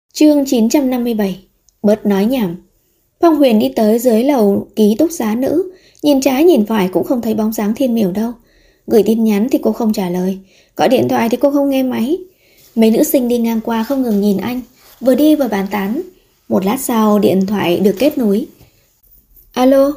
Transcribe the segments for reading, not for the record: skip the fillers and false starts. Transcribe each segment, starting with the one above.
Chương 957. Bớt nói nhảm. Phong Huyền đi tới dưới lầu ký túc xá nữ, nhìn trái nhìn phải cũng không thấy bóng dáng Thiên Miểu đâu. Gửi tin nhắn thì cô không trả lời, gọi điện thoại thì cô không nghe máy. Mấy nữ sinh đi ngang qua không ngừng nhìn anh, vừa đi vừa bàn tán. Một lát sau điện thoại được kết nối. Alo,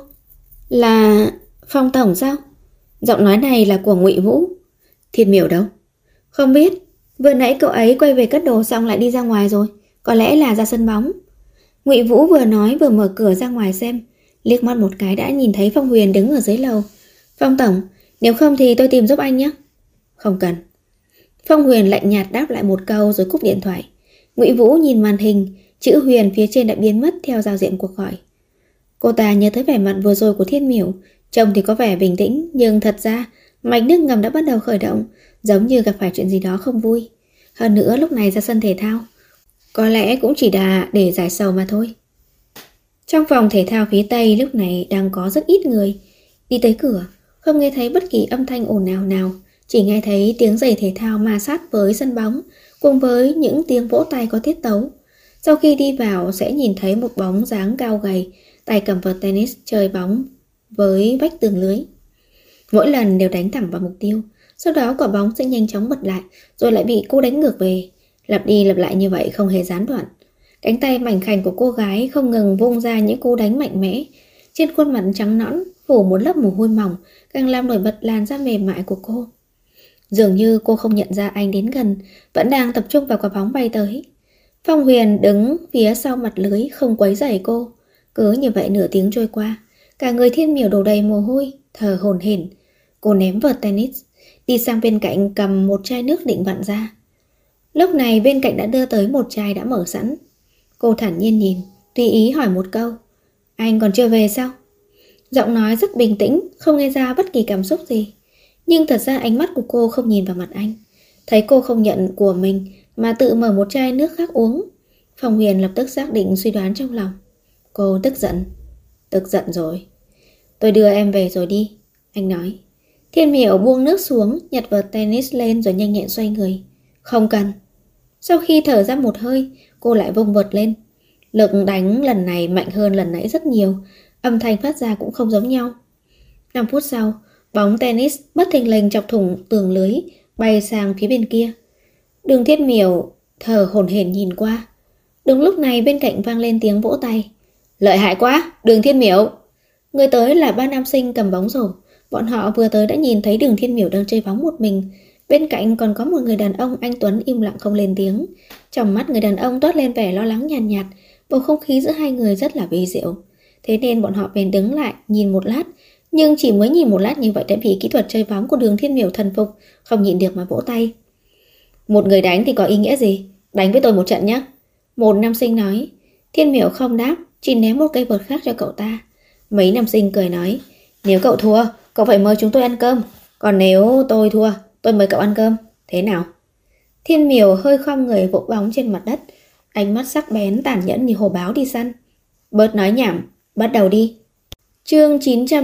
là Phong tổng sao? Giọng nói này là của Ngụy Vũ. Thiên Miểu đâu? Không biết, vừa nãy cậu ấy quay về cất đồ xong lại đi ra ngoài rồi, có lẽ là ra sân bóng. Ngụy Vũ vừa nói vừa mở cửa ra ngoài xem, liếc mắt một cái đã nhìn thấy Phong Huyền đứng ở dưới lầu. Phong tổng, nếu không thì tôi tìm giúp anh nhé. Không cần. Phong Huyền lạnh nhạt đáp lại một câu rồi cúp điện thoại. Ngụy Vũ nhìn màn hình, chữ Huyền phía trên đã biến mất theo giao diện cuộc gọi. Cô ta nhớ tới vẻ mặt vừa rồi của Thiên Miểu, trông thì có vẻ bình tĩnh, nhưng thật ra mạch nước ngầm đã bắt đầu khởi động, giống như gặp phải chuyện gì đó không vui. Hơn nữa lúc này ra sân thể thao, có lẽ cũng chỉ là để giải sầu mà thôi. Trong phòng thể thao phía Tây lúc này đang có rất ít người. Đi tới cửa, không nghe thấy bất kỳ âm thanh ồn ào nào, chỉ nghe thấy tiếng giày thể thao ma sát với sân bóng, cùng với những tiếng vỗ tay có tiết tấu. Sau khi đi vào sẽ nhìn thấy một bóng dáng cao gầy, tay cầm vợt tennis chơi bóng với vách tường lưới. Mỗi lần đều đánh thẳng vào mục tiêu, sau đó quả bóng sẽ nhanh chóng bật lại, rồi lại bị cô đánh ngược về. Lặp đi lặp lại như vậy không hề gián đoạn. Cánh tay mảnh khảnh của cô gái không ngừng vung ra những cú đánh mạnh mẽ. Trên khuôn mặt trắng nõn phủ một lớp mồ hôi mỏng, càng làm nổi bật làn da mềm mại của cô. Dường như cô không nhận ra anh đến gần, vẫn đang tập trung vào quả bóng bay tới. Phong Huyền đứng phía sau mặt lưới không quấy rầy cô. Cứ như vậy nửa tiếng trôi qua, cả người Thiên Miểu đổ đầy mồ hôi, thở hổn hển. Cô ném vợt tennis, đi sang bên cạnh cầm một chai nước định vặn ra. Lúc này bên cạnh đã đưa tới một chai đã mở sẵn. Cô thản nhiên nhìn, tùy ý hỏi một câu. Anh còn chưa về sao? Giọng nói rất bình tĩnh, không nghe ra bất kỳ cảm xúc gì. Nhưng thật ra ánh mắt của cô không nhìn vào mặt anh. Thấy cô không nhận của mình mà tự mở một chai nước khác uống, Phong Huyền lập tức xác định suy đoán trong lòng. Cô tức giận. Tức giận rồi. Tôi đưa em về rồi đi, anh nói. Thiên Miểu buông nước xuống, nhặt vợt tennis lên rồi nhanh nhẹn xoay người. Không cần. Sau khi thở ra một hơi, cô lại vung vợt lên. Lực đánh lần này mạnh hơn lần nãy rất nhiều, âm thanh phát ra cũng không giống nhau. 5 phút sau, bóng tennis bất thình lình chọc thủng tường lưới, bay sang phía bên kia. Đường Thiên Miểu thở hổn hển nhìn qua. Đúng lúc này bên cạnh vang lên tiếng vỗ tay. Lợi hại quá, Đường Thiên Miểu. Người tới là ba nam sinh cầm bóng rổ. Bọn họ vừa tới đã nhìn thấy Đường Thiên Miểu đang chơi bóng một mình. Bên cạnh còn có một người đàn ông anh tuấn im lặng không lên tiếng. Trong mắt người đàn ông toát lên vẻ lo lắng nhàn nhạt, bầu không khí giữa hai người rất là vi diệu. Thế nên bọn họ bèn đứng lại nhìn một lát, nhưng chỉ mới nhìn một lát như vậy đã bị kỹ thuật chơi bóng của Đường Thiên Miểu thần phục, không nhịn được mà vỗ tay. Một người đánh thì có ý nghĩa gì? Đánh với tôi một trận nhé. Một nam sinh nói. Thiên Miểu không đáp, chỉ ném một cây vợt khác cho cậu ta. Mấy nam sinh cười nói. Nếu cậu thua, cậu phải mời chúng tôi ăn cơm. Còn nếu tôi thua, tôi mời cậu ăn cơm. Thế nào? Thiên Miểu hơi khom người vỗ bóng trên mặt đất, ánh mắt sắc bén tàn nhẫn như hổ báo đi săn. Bớt nói nhảm, bắt đầu đi. Chương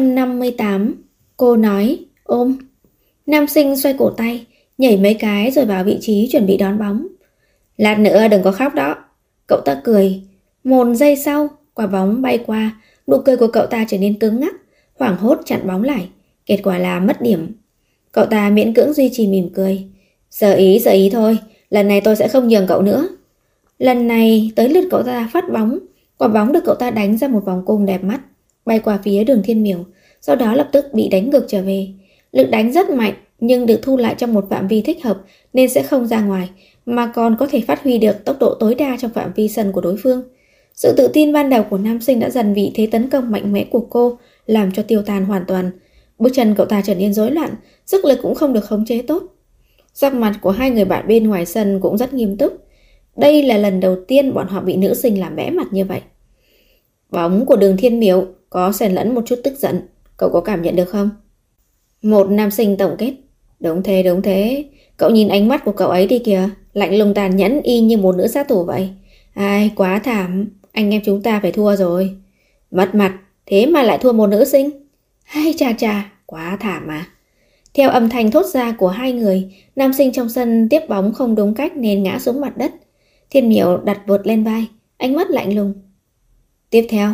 958. Cô nói, ôm. Nam sinh xoay cổ tay, nhảy mấy cái rồi vào vị trí chuẩn bị đón bóng. Lát nữa đừng có khóc đó. Cậu ta cười. Một giây sau, quả bóng bay qua, nụ cười của cậu ta trở nên cứng ngắc, hoảng hốt chặn bóng lại. Kết quả là mất điểm. Cậu ta miễn cưỡng duy trì mỉm cười. Sợ ý thôi, lần này tôi sẽ không nhường cậu nữa. Lần này tới lượt cậu ta phát bóng. Quả bóng được cậu ta đánh ra một vòng cung đẹp mắt, bay qua phía Đường Thiên Miểu, sau đó lập tức bị đánh ngược trở về. Lực đánh rất mạnh nhưng được thu lại trong một phạm vi thích hợp nên sẽ không ra ngoài, mà còn có thể phát huy được tốc độ tối đa trong phạm vi sân của đối phương. Sự tự tin ban đầu của nam sinh đã dần bị thế tấn công mạnh mẽ của cô làm cho tiêu tan hoàn toàn. Bước chân cậu ta trở nên rối loạn, sức lực cũng không được khống chế tốt. Sắc mặt của hai người bạn bên ngoài sân cũng rất nghiêm túc. Đây là lần đầu tiên bọn họ bị nữ sinh làm bẽ mặt như vậy. Bóng của Đường Thiên Miểu có xen lẫn một chút tức giận, cậu có cảm nhận được không? Một nam sinh tổng kết. Đúng thế, cậu nhìn ánh mắt của cậu ấy đi kìa, lạnh lùng tàn nhẫn y như một nữ sát thủ vậy. Ai, quá thảm, anh em chúng ta phải thua rồi. Mất mặt, thế mà lại thua một nữ sinh. Hay chà, quá thảm mà. Theo âm thanh thốt ra của hai người, nam sinh trong sân tiếp bóng không đúng cách nên ngã xuống mặt đất. Thiên Miểu đặt vợt lên vai, ánh mắt lạnh lùng. Tiếp theo.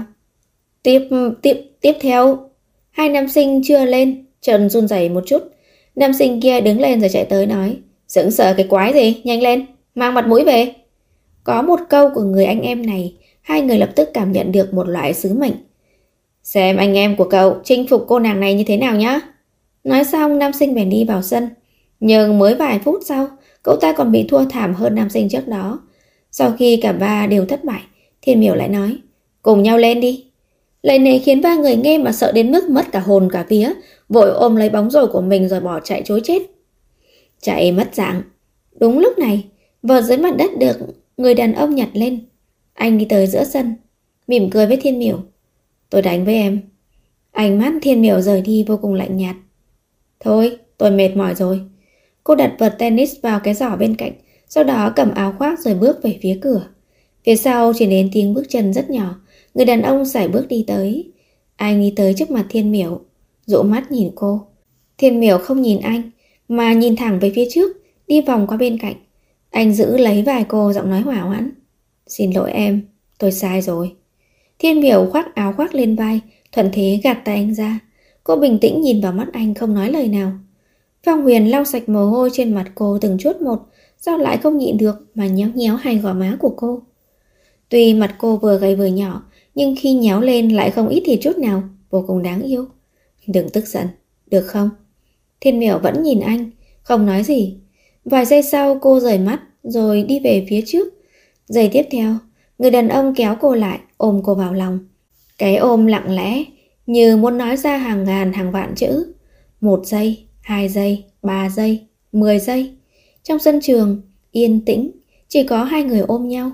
Tiếp theo. Hai nam sinh chưa lên, Trần run rẩy một chút. Nam sinh kia đứng lên rồi chạy tới nói. Sững sờ cái quái gì, nhanh lên, mang mặt mũi về. Có một câu của người anh em này, hai người lập tức cảm nhận được một loại sứ mệnh. Xem anh em của cậu chinh phục cô nàng này như thế nào nhá. Nói xong nam sinh bèn đi vào sân. Nhưng mới vài phút sau, cậu ta còn bị thua thảm hơn nam sinh trước đó. Sau khi cả ba đều thất bại, Thiên Miểu lại nói. Cùng nhau lên đi. Lời này khiến ba người nghe mà sợ đến mức mất cả hồn cả vía, vội ôm lấy bóng rổ của mình rồi bỏ chạy trối chết. Chạy mất dạng. Đúng lúc này, vợt dưới mặt đất được người đàn ông nhặt lên. Anh đi tới giữa sân, mỉm cười với Thiên Miểu. Tôi đánh với em. Ánh mắt Thiên Miểu rời đi vô cùng lạnh nhạt. Thôi, tôi mệt mỏi rồi. Cô đặt vợt tennis vào cái giỏ bên cạnh, sau đó cầm áo khoác rồi bước về phía cửa. Phía sau chỉ đến tiếng bước chân rất nhỏ. Người đàn ông sải bước đi tới. Anh đi tới trước mặt Thiên Miểu, dụ mắt nhìn cô. Thiên Miểu không nhìn anh, mà nhìn thẳng về phía trước, đi vòng qua bên cạnh. Anh giữ lấy vai cô, giọng nói hỏa hoãn. Xin lỗi em, tôi sai rồi. Thiên Miểu khoác áo khoác lên vai, thuận thế gạt tay anh ra. Cô bình tĩnh nhìn vào mắt anh, không nói lời nào. Phong Huyền lau sạch mồ hôi trên mặt cô từng chút một, sao lại không nhịn được mà nhéo nhéo hai gò má của cô. Tuy mặt cô vừa gầy vừa nhỏ, nhưng khi nhéo lên lại không ít thì chút nào, vô cùng đáng yêu. Đừng tức giận, được không? Thiên Miểu vẫn nhìn anh, không nói gì. Vài giây sau cô rời mắt rồi đi về phía trước. Giây tiếp theo, người đàn ông kéo cô lại, ôm cô vào lòng. Cái ôm lặng lẽ, như muốn nói ra hàng ngàn hàng vạn chữ. 1 giây, 2 giây, 3 giây, 10 giây. Trong sân trường, yên tĩnh, chỉ có hai người ôm nhau.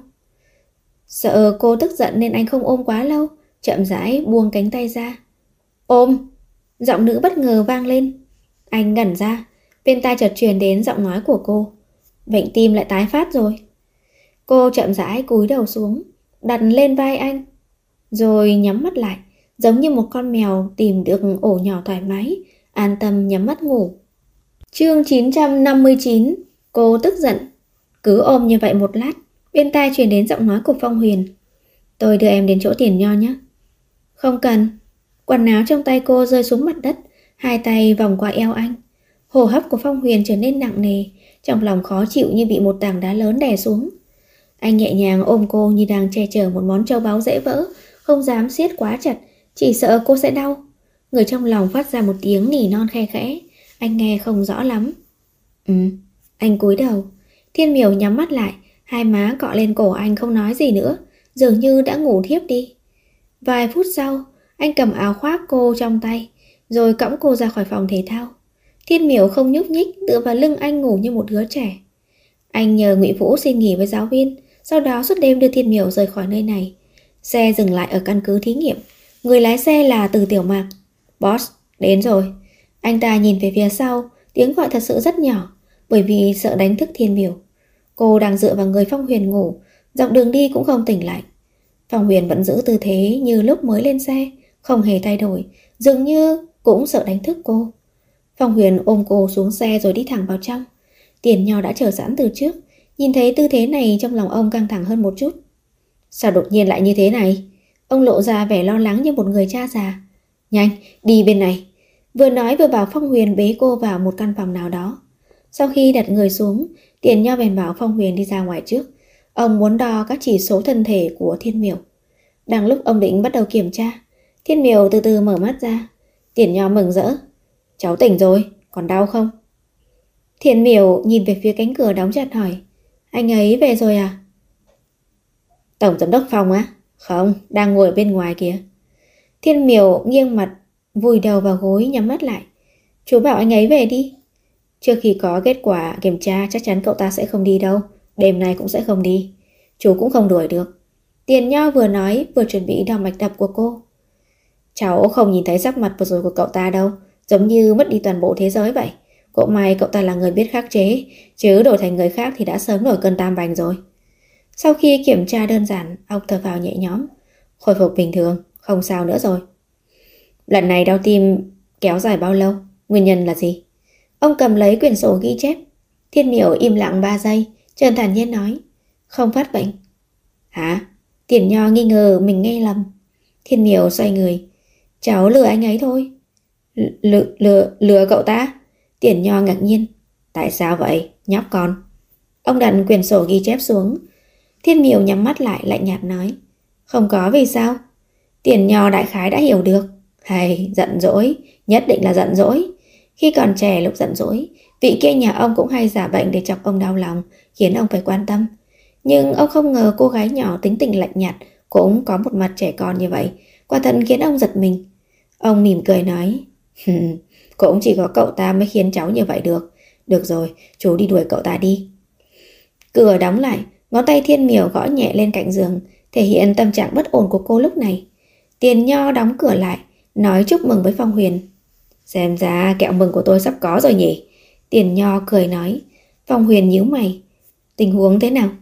Sợ cô tức giận nên anh không ôm quá lâu, chậm rãi buông cánh tay ra. Ôm! Giọng nữ bất ngờ vang lên. Anh ngẩn ra, bên tai chợt truyền đến giọng nói của cô. Bệnh tim lại tái phát rồi. Cô chậm rãi cúi đầu xuống, đặt lên vai anh, rồi nhắm mắt lại, giống như một con mèo tìm được ổ nhỏ thoải mái, an tâm nhắm mắt ngủ. Chương 959. Cô tức giận. Cứ ôm như vậy một lát, bên tai truyền đến giọng nói của Phong Huyền. Tôi đưa em đến chỗ Tiền Nho nhé. Không cần. Quần áo trong tay cô rơi xuống mặt đất, hai tay vòng qua eo anh. Hô hấp của Phong Huyền trở nên nặng nề, trong lòng khó chịu như bị một tảng đá lớn đè xuống. Anh nhẹ nhàng ôm cô như đang che chở một món châu báu dễ vỡ, không dám siết quá chặt, chỉ sợ cô sẽ đau. Người trong lòng phát ra một tiếng nỉ non khe khẽ, anh nghe không rõ lắm. Anh cúi đầu. Thiên Miểu nhắm mắt lại, hai má cọ lên cổ anh không nói gì nữa, dường như đã ngủ thiếp đi. Vài phút sau, anh cầm áo khoác cô trong tay, rồi cõng cô ra khỏi phòng thể thao. Thiên Miểu không nhúc nhích, tựa vào lưng anh ngủ như một đứa trẻ. Anh nhờ Ngụy Vũ xin nghỉ với giáo viên, sau đó suốt đêm đưa Thiên Miểu rời khỏi nơi này. Xe dừng lại ở căn cứ thí nghiệm. Người lái xe là Từ Tiểu Mạc. Boss, đến rồi. Anh ta nhìn về phía sau, tiếng gọi thật sự rất nhỏ, bởi vì sợ đánh thức Thiên Miểu. Cô đang dựa vào người Phong Huyền ngủ, dọc đường đi cũng không tỉnh lại. Phong Huyền vẫn giữ tư thế như lúc mới lên xe, không hề thay đổi, dường như cũng sợ đánh thức cô. Phong Huyền ôm cô xuống xe rồi đi thẳng vào trong. Tiền Nho đã chờ sẵn từ trước, nhìn thấy tư thế này trong lòng ông căng thẳng hơn một chút. Sao đột nhiên lại như thế này? Ông lộ ra vẻ lo lắng như một người cha già. Nhanh, đi bên này. Vừa nói vừa bảo Phong Huyền bế cô vào một căn phòng nào đó. Sau khi đặt người xuống, Tiền Nho bèn bảo Phong Huyền đi ra ngoài trước. Ông muốn đo các chỉ số thân thể của Thiên Miểu. Đang lúc ông định bắt đầu kiểm tra, Thiên Miểu từ từ mở mắt ra. Tiền Nho mừng rỡ. Cháu tỉnh rồi, còn đau không? Thiên Miểu nhìn về phía cánh cửa đóng chặt hỏi. Anh ấy về rồi à? Tổng giám đốc Phong á? Không, đang ngồi ở bên ngoài kìa. Thiên Miểu nghiêng mặt, vùi đầu vào gối nhắm mắt lại. Chú bảo anh ấy về đi. Trước khi có kết quả kiểm tra chắc chắn cậu ta sẽ không đi đâu. Đêm nay cũng sẽ không đi. Chú cũng không đuổi được. Tiền Nho vừa nói vừa chuẩn bị đo mạch đập của cô. Cháu không nhìn thấy sắc mặt vừa rồi của cậu ta đâu, giống như mất đi toàn bộ thế giới vậy. Cũng may cậu ta là người biết khắc chế, chứ đổi thành người khác thì đã sớm nổi cơn tam bành rồi. Sau khi kiểm tra đơn giản, ông thở phào nhẹ nhõm. Khôi phục bình thường, không sao nữa rồi. Lần này đau tim kéo dài bao lâu? Nguyên nhân là gì? Ông cầm lấy quyển sổ ghi chép. Thiên Miểu im lặng 3 giây, Trần thản nhiên nói. Không phát bệnh. Hả? Tiền Nho nghi ngờ mình nghe lầm. Thiên Miểu xoay người. Cháu lừa anh ấy thôi. Lừa cậu ta? Tiền Nho ngạc nhiên. Tại sao vậy, nhóc con? Ông đặt quyển sổ ghi chép xuống. Thiên Miểu nhắm mắt lại lạnh nhạt nói. Không có vì sao? Tiền Nho đại khái đã hiểu được. Hay, giận dỗi, nhất định là giận dỗi. Khi còn trẻ lúc giận dỗi, vị kia nhà ông cũng hay giả bệnh để chọc ông đau lòng, khiến ông phải quan tâm. Nhưng ông không ngờ cô gái nhỏ tính tình lạnh nhạt cũng có một mặt trẻ con như vậy, quả thật khiến ông giật mình. Ông mỉm cười nói, cũng chỉ có cậu ta mới khiến cháu như vậy được. Được rồi, chú đi đuổi cậu ta đi. Cửa đóng lại, ngón tay Thiên Miểu gõ nhẹ lên cạnh giường, thể hiện tâm trạng bất ổn của cô lúc này. Tiền Nho đóng cửa lại, nói chúc mừng với Phong Huyền. Xem ra kẹo mừng của tôi sắp có rồi nhỉ? Tiền Nho cười nói. Phong Huyền nhíu mày. Tình huống thế nào?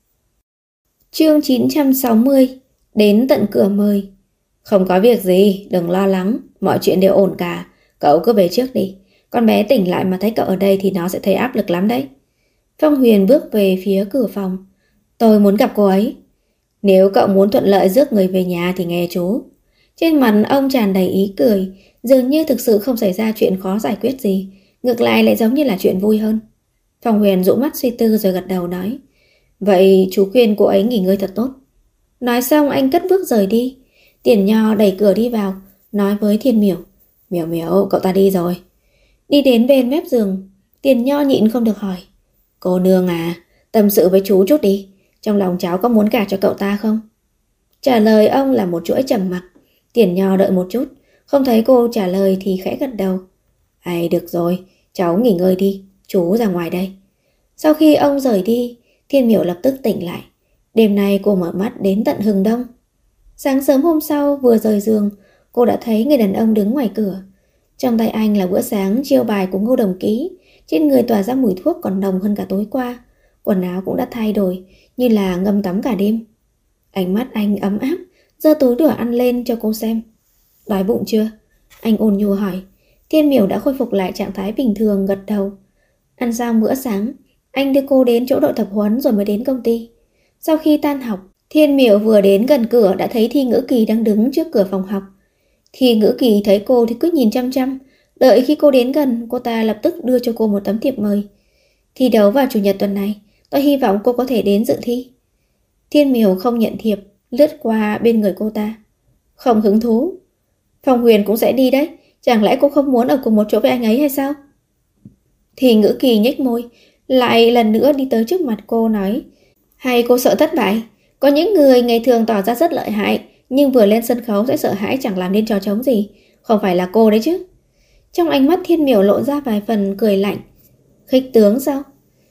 Chương 960. Đến tận cửa mời. Không có việc gì, đừng lo lắng, mọi chuyện đều ổn cả. Cậu cứ về trước đi. Con bé tỉnh lại mà thấy cậu ở đây thì nó sẽ thấy áp lực lắm đấy. Phong Huyền bước về phía cửa phòng. Tôi muốn gặp cô ấy. Nếu cậu muốn thuận lợi rước người về nhà thì nghe chú. Trên mặt ông tràn đầy ý cười, dường như thực sự không xảy ra chuyện khó giải quyết gì, ngược lại lại giống như là chuyện vui hơn. Phong Huyền dụ mắt suy tư rồi gật đầu nói. Vậy chú khuyên cô ấy nghỉ ngơi thật tốt. Nói xong anh cất bước rời đi. Tiền Nho đẩy cửa đi vào, nói với Thiên Miểu. Miểu Miểu, cậu ta đi rồi. Đi đến bên mép giường, Tiền Nho nhịn không được hỏi. Cô nương à, tâm sự với chú chút đi. Trong lòng cháu có muốn gả cho cậu ta không? Trả lời ông là một chuỗi trầm mặc. Tiền Nho đợi một chút, không thấy cô trả lời thì khẽ gật đầu. Ai được rồi, cháu nghỉ ngơi đi, chú ra ngoài đây. Sau khi ông rời đi, Thiên Miểu lập tức tỉnh lại. Đêm nay cô mở mắt đến tận hừng đông. Sáng sớm hôm sau vừa rời giường, cô đã thấy người đàn ông đứng ngoài cửa. Trong tay anh là bữa sáng chiêu bài của Ngô Đồng Ký. Trên người tỏa ra mùi thuốc còn nồng hơn cả tối qua. Quần áo cũng đã thay đổi, như là ngâm tắm cả đêm. Ánh mắt anh ấm áp, giơ túi đồ ăn lên cho cô xem. Đói bụng chưa? Anh ôn nhu hỏi. Thiên Miểu đã khôi phục lại trạng thái bình thường, gật đầu. Ăn xong bữa sáng, anh đưa cô đến chỗ đội tập huấn rồi mới đến công ty. Sau khi tan học, Thiên Miểu vừa đến gần cửa đã thấy Thi Ngữ Kỳ đang đứng trước cửa phòng học. Thi Ngữ Kỳ thấy cô thì cứ nhìn chăm chăm. Đợi khi cô đến gần, cô ta lập tức đưa cho cô một tấm thiệp mời. Thi đấu vào chủ nhật tuần này, tôi hy vọng cô có thể đến dự thi. Thiên Miểu không nhận thiệp, lướt qua bên người cô ta. Không hứng thú. Phong Huyền cũng sẽ đi đấy, chẳng lẽ cô không muốn ở cùng một chỗ với anh ấy hay sao? Thì Ngữ Kỳ nhếch môi, lại lần nữa đi tới trước mặt cô nói. Hay cô sợ thất bại? Có những người ngày thường tỏ ra rất lợi hại, nhưng vừa lên sân khấu sẽ sợ hãi chẳng làm nên trò trống gì. Không phải là cô đấy chứ? Trong ánh mắt Thiên Miểu lộ ra vài phần cười lạnh. Khích tướng sao?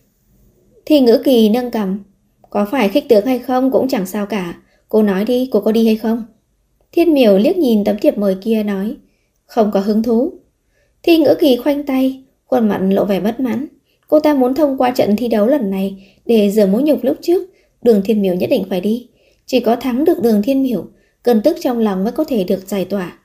Thì Ngữ Kỳ nâng cằm. Có phải khích tướng hay không cũng chẳng sao cả. Cô nói đi, cô có đi hay không? Thiên Miểu liếc nhìn tấm thiệp mời kia nói. Không có hứng thú. Thi Ngữ Kỳ khoanh tay, khuôn mặt lộ vẻ bất mãn. Cô ta muốn thông qua trận thi đấu lần này để rửa mối nhục lúc trước. Đường Thiên Miểu nhất định phải đi. Chỉ có thắng được Đường Thiên Miểu, cơn tức trong lòng mới có thể được giải tỏa.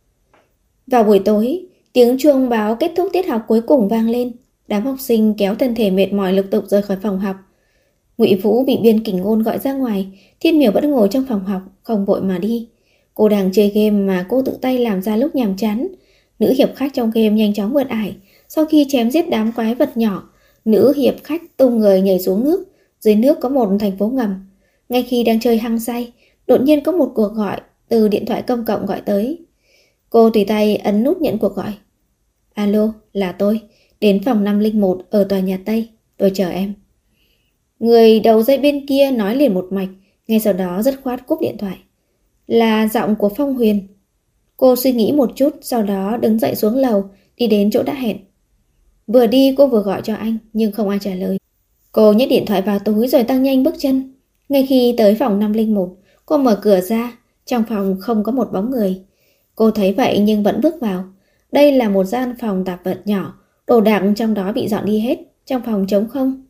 Vào buổi tối, tiếng chuông báo kết thúc tiết học cuối cùng vang lên. Đám học sinh kéo thân thể mệt mỏi lục tục rời khỏi phòng học. Ngụy Vũ bị Biên Kình Ngôn gọi ra ngoài. Thiên Miểu vẫn ngồi trong phòng học, không vội mà đi. Cô đang chơi game mà cô tự tay làm ra lúc nhàm chán. Nữ hiệp khách trong game nhanh chóng vượt ải. Sau khi chém giết đám quái vật nhỏ, nữ hiệp khách tung người nhảy xuống nước. Dưới nước có một thành phố ngầm. Ngay khi đang chơi hăng say, đột nhiên có một cuộc gọi từ điện thoại công cộng gọi tới. Cô tùy tay ấn nút nhận cuộc gọi. Alo, là tôi. Đến phòng 501 ở tòa nhà Tây. Tôi chờ em. Người đầu dây bên kia nói liền một mạch. Ngay sau đó dứt khoát cúp điện thoại. Là giọng của Phong Huyền. Cô suy nghĩ một chút, sau đó đứng dậy xuống lầu, đi đến chỗ đã hẹn. Vừa đi cô vừa gọi cho anh, nhưng không ai trả lời. Cô nhét điện thoại vào túi rồi tăng nhanh bước chân. Ngay khi tới phòng 501, cô mở cửa ra. Trong phòng không có một bóng người. Cô thấy vậy nhưng vẫn bước vào. Đây là một gian phòng tạp vật nhỏ, đồ đạc trong đó bị dọn đi hết, trong phòng trống không.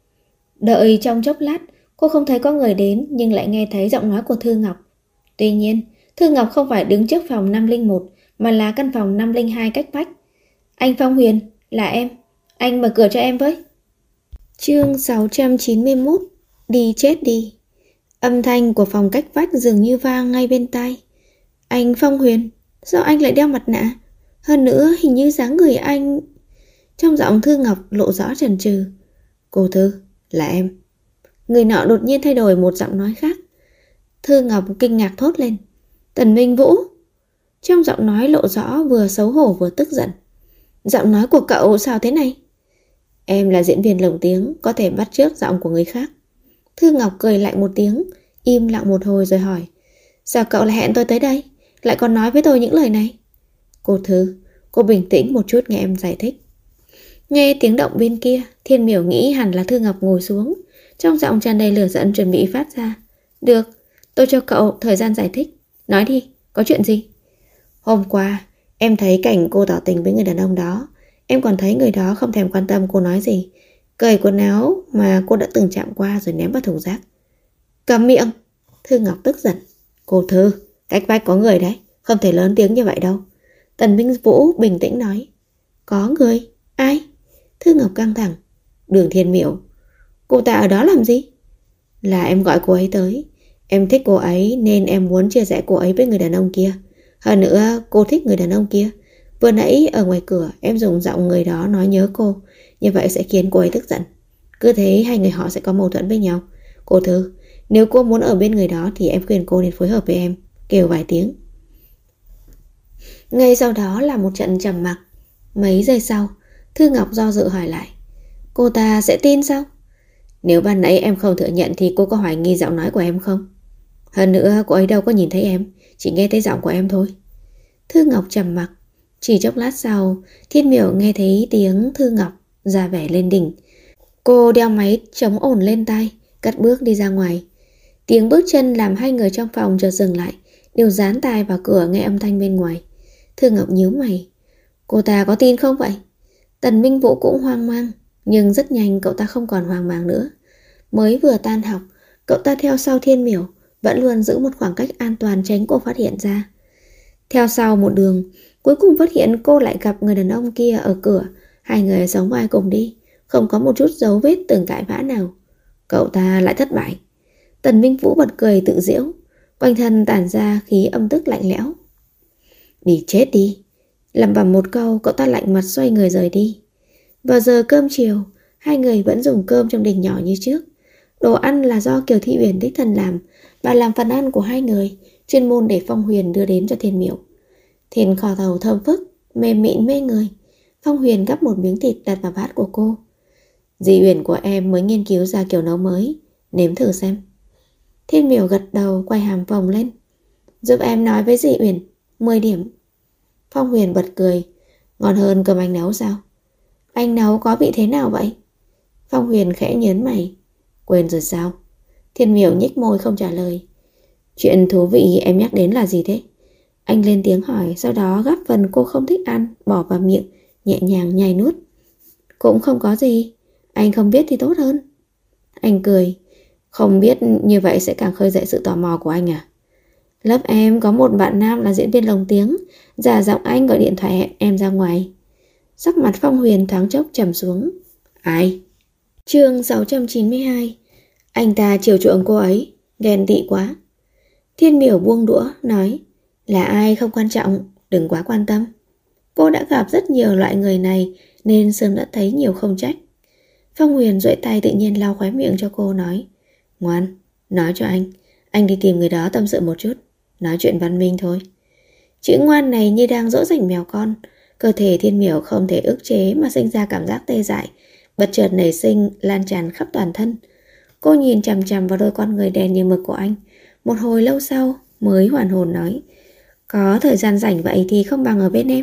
Đợi trong chốc lát, cô không thấy có người đến nhưng lại nghe thấy giọng nói của Thư Ngọc. Tuy nhiên, Thư Ngọc không phải đứng trước phòng 501 mà là căn phòng 502 cách vách. Anh Phong Huyền, là em. Anh mở cửa cho em với. Chương 691. Đi chết đi. Âm thanh của phòng cách vách dường như vang ngay bên tai. Anh Phong Huyền, sao anh lại đeo mặt nạ? Hơn nữa hình như dáng người anh... Trong giọng Thư Ngọc lộ rõ chần chừ. Cô Thư, là em. Người nọ đột nhiên thay đổi một giọng nói khác. Thư Ngọc kinh ngạc thốt lên. Tần Minh Vũ. Trong giọng nói lộ rõ vừa xấu hổ vừa tức giận. Giọng nói của cậu sao thế này? Em là diễn viên lồng tiếng, có thể bắt chước giọng của người khác. Thư Ngọc cười lạnh một tiếng, im lặng một hồi rồi hỏi. Sao cậu lại hẹn tôi tới đây? Lại còn nói với tôi những lời này? Cô Thư, cô bình tĩnh một chút nghe em giải thích. Nghe tiếng động bên kia, Thiên Miểu nghĩ hẳn là Thư Ngọc ngồi xuống. Trong giọng tràn đầy lửa giận chuẩn bị phát ra. Được, tôi cho cậu thời gian giải thích. Nói đi, có chuyện gì? Hôm qua, em thấy cảnh cô tỏ tình với người đàn ông đó. Em còn thấy người đó không thèm quan tâm cô nói gì. Cởi quần áo mà cô đã từng chạm qua rồi ném vào thùng rác. Câm miệng! Thư Ngọc tức giận. Cô Thư, cách vách có người đấy, không thể lớn tiếng như vậy đâu. Tần Minh Vũ bình tĩnh nói. Có người? Ai? Thư Ngọc căng thẳng. Đường Thiên Miểu. Cô ta ở đó làm gì? Là em gọi cô ấy tới. Em thích cô ấy nên em muốn chia sẻ cô ấy với người đàn ông kia. Hơn nữa cô thích người đàn ông kia. Vừa nãy ở ngoài cửa em dùng giọng người đó nói nhớ cô. Như vậy sẽ khiến cô ấy tức giận. Cứ thế hai người họ sẽ có mâu thuẫn với nhau. Cô Thư, nếu cô muốn ở bên người đó thì em khuyên cô nên phối hợp với em. Kêu vài tiếng. Ngay sau đó là một trận trầm mặc. Mấy giây sau, Thư Ngọc do dự hỏi lại. Cô ta sẽ tin sao? Nếu ban nãy em không thừa nhận thì cô có hoài nghi giọng nói của em không? Hơn nữa cô ấy đâu có nhìn thấy em, chỉ nghe thấy giọng của em thôi. Thư Ngọc trầm mặc. Chỉ chốc lát sau, Thiên Miểu nghe thấy tiếng Thư Ngọc ra vẻ lên đỉnh. Cô đeo máy chống ồn lên tai, cất bước đi ra ngoài. Tiếng bước chân làm hai người trong phòng chợt dừng lại, đều dán tai vào cửa nghe âm thanh bên ngoài. Thư Ngọc nhíu mày. Cô ta có tin không vậy? Tần Minh Vũ cũng hoang mang, nhưng rất nhanh cậu ta không còn hoang mang nữa. Mới vừa tan học, cậu ta theo sau Thiên Miểu, vẫn luôn giữ một khoảng cách an toàn tránh cô phát hiện ra. Theo sau một đường, cuối cùng phát hiện cô lại gặp người đàn ông kia ở cửa. Hai người sống vai cùng đi, không có một chút dấu vết từng cãi vã nào. Cậu ta lại thất bại. Tần Minh Vũ bật cười tự giễu, quanh thân tản ra khí âm tức lạnh lẽo. Đi chết đi. Lẩm bẩm một câu, cậu ta lạnh mặt xoay người rời đi. Vào giờ cơm chiều, hai người vẫn dùng cơm trong đình nhỏ như trước. Đồ ăn là do Kiều Thị Huyền đích thân làm. Bà làm phần ăn của hai người, chuyên môn để Phong Huyền đưa đến cho Thiên Miểu. Thịt kho tàu thơm phức, mềm mịn mê người. Phong Huyền gắp một miếng thịt đặt vào bát của cô. Dì Huyền của em mới nghiên cứu ra kiểu nấu mới, nếm thử xem. Thiên Miểu gật đầu, quay hàm phồng lên. Giúp em nói với dì Huyền, 10 điểm. Phong Huyền bật cười. Ngon hơn cơm anh nấu sao? Anh nấu có vị thế nào vậy? Phong Huyền khẽ nhớn mày. Quên rồi sao? Thiên Miểu nhếch môi không trả lời. Chuyện thú vị em nhắc đến là gì thế? Anh lên tiếng hỏi, sau đó gắp phần cô không thích ăn, bỏ vào miệng, nhẹ nhàng nhai nuốt. Cũng không có gì, anh không biết thì tốt hơn. Anh cười. Không biết như vậy sẽ càng khơi dậy sự tò mò của anh à? Lớp em có một bạn nam là diễn viên lồng tiếng, giả giọng anh gọi điện thoại hẹn em ra ngoài. Sắc mặt Phong Huyền thoáng chốc trầm xuống. Ai? Chương 692. Anh ta chiều chuộng cô ấy, ghen tị quá. Thiên Miểu buông đũa, nói. Là ai không quan trọng, đừng quá quan tâm. Cô đã gặp rất nhiều loại người này nên sớm đã thấy nhiều không trách. Phong Huyền duỗi tay tự nhiên lau khóe miệng cho cô, nói. Ngoan, nói cho anh đi tìm người đó tâm sự một chút. Nói chuyện văn minh thôi. Chữ ngoan này như đang dỗ dành mèo con. Cơ thể Thiên Miểu không thể ức chế mà sinh ra cảm giác tê dại, bất chợt nảy sinh lan tràn khắp toàn thân. Cô nhìn chằm chằm vào đôi con người đen như mực của anh. Một hồi lâu sau mới hoàn hồn nói. Có thời gian rảnh vậy thì không bằng ở bên em.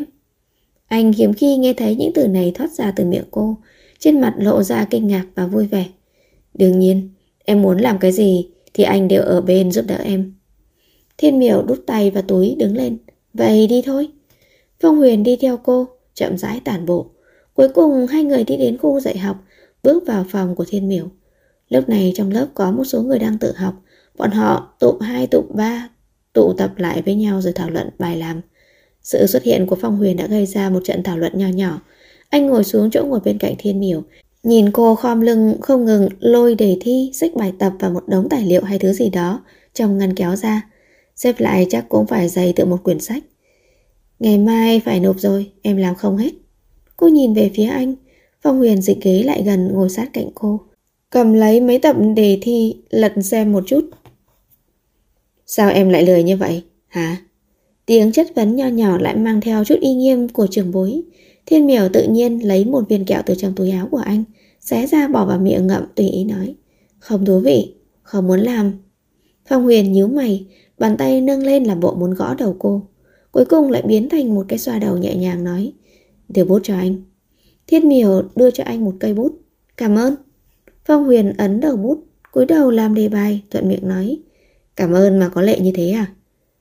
Anh hiếm khi nghe thấy những từ này thoát ra từ miệng cô. Trên mặt lộ ra kinh ngạc và vui vẻ. Đương nhiên, em muốn làm cái gì thì anh đều ở bên giúp đỡ em. Thiên Miểu đút tay vào túi đứng lên. Vậy đi thôi. Phong Huyền đi theo cô, chậm rãi tản bộ. Cuối cùng hai người đi đến khu dạy học, bước vào phòng của Thiên Miểu. Lúc này trong lớp có một số người đang tự học. Bọn họ tụm 2 tụm 3 tụ tập lại với nhau rồi thảo luận bài làm. Sự xuất hiện của Phong Huyền đã gây ra một trận thảo luận nho nhỏ. Anh ngồi xuống chỗ ngồi bên cạnh Thiên Miểu, Nhìn cô khom lưng không ngừng lôi đề thi, xách bài tập và một đống tài liệu hay thứ gì đó trong ngăn kéo ra. Xếp lại chắc cũng phải dày tựa một quyển sách. Ngày mai phải nộp rồi, em làm không hết. Cô nhìn về phía anh. Phong Huyền dịch ghế lại gần ngồi sát cạnh cô, cầm lấy mấy tập đề thi lật xem một chút. Sao em lại lười như vậy, hả? Tiếng chất vấn nho nhỏ lại mang theo chút uy nghiêm của trưởng bối. Thiên Miểu tự nhiên lấy một viên kẹo từ trong túi áo của anh, xé ra bỏ vào miệng ngậm, tùy ý nói. Không thú vị, không muốn làm. Phong Huyền nhíu mày, bàn tay nâng lên làm bộ muốn gõ đầu cô. Cuối cùng lại biến thành một cái xoa đầu nhẹ nhàng nói. Đưa bút cho anh. Thiên Miểu đưa cho anh một cây bút. Cảm ơn. Phong Huyền ấn đầu bút, cúi đầu làm đề bài, thuận miệng nói. Cảm ơn mà có lệ như thế à?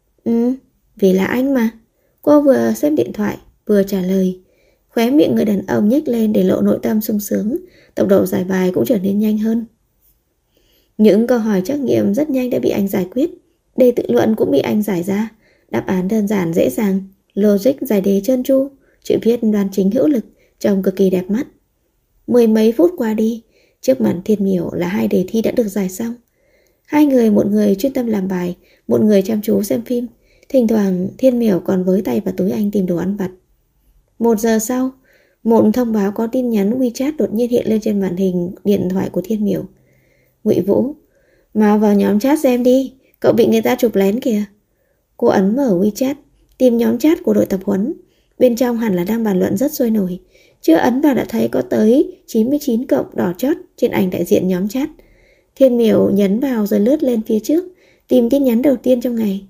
Vì là anh mà. Cô vừa xem điện thoại, vừa trả lời. Khóe miệng người đàn ông nhếch lên để lộ nội tâm sung sướng. Tốc độ giải bài cũng trở nên nhanh hơn. Những câu hỏi trắc nghiệm rất nhanh đã bị anh giải quyết. Đề tự luận cũng bị anh giải ra. Đáp án đơn giản dễ dàng, logic giải đề trơn tru, chữ viết đoan chính hữu lực, trông cực kỳ đẹp mắt. 10 mấy phút qua đi, trước mặt Thiên Miểu là 2 đề thi đã được giải xong. Hai người, một người chuyên tâm làm bài, một người chăm chú xem phim. Thỉnh thoảng Thiên Miểu còn với tay vào túi anh tìm đồ ăn vặt. 1 giờ sau, một thông báo có tin nhắn WeChat đột nhiên hiện lên trên màn hình điện thoại của Thiên Miểu. Ngụy Vũ, mau vào nhóm chat xem đi, cậu bị người ta chụp lén kìa. Cô ấn mở WeChat, tìm nhóm chat của đội tập huấn. Bên trong hẳn là đang bàn luận rất sôi nổi. Chưa ấn vào đã thấy có tới 99 cộng đỏ chót trên ảnh đại diện nhóm chat. Thiên Miểu nhấn vào rồi lướt lên phía trước, tìm tin nhắn đầu tiên trong ngày.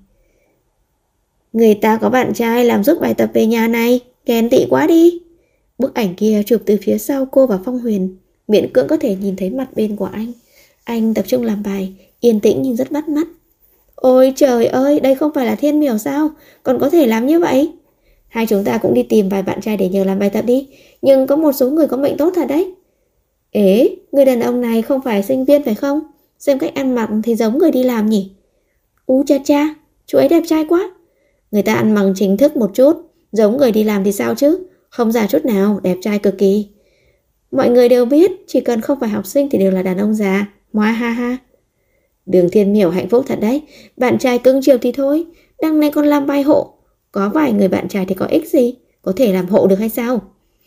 Người ta có bạn trai làm giúp bài tập về nhà này, ghen tị quá đi. Bức ảnh kia chụp từ phía sau cô và Phong Huyền, miễn cưỡng có thể nhìn thấy mặt bên của anh. Anh tập trung làm bài, yên tĩnh nhưng rất bắt mắt. Ôi trời ơi, đây không phải là Thiên Miểu sao? Còn có thể làm như vậy? Hai chúng ta cũng đi tìm vài bạn trai để nhờ làm bài tập đi. Nhưng có một số người có mệnh tốt thật đấy. Ế, người đàn ông này không phải sinh viên phải không? Xem cách ăn mặc thì giống người đi làm nhỉ? Cha cha, chú ấy đẹp trai quá. Người ta ăn mặc chính thức một chút, giống người đi làm thì sao chứ? Không già chút nào, đẹp trai cực kỳ. Mọi người đều biết, chỉ cần không phải học sinh thì đều là đàn ông già. Ngoa ha ha. Đường Thiên Miểu hạnh phúc thật đấy. Bạn trai cưng chiều thì thôi, đằng này còn làm bài hộ. Có vài người bạn trai thì có ích gì? Có thể làm hộ được hay sao?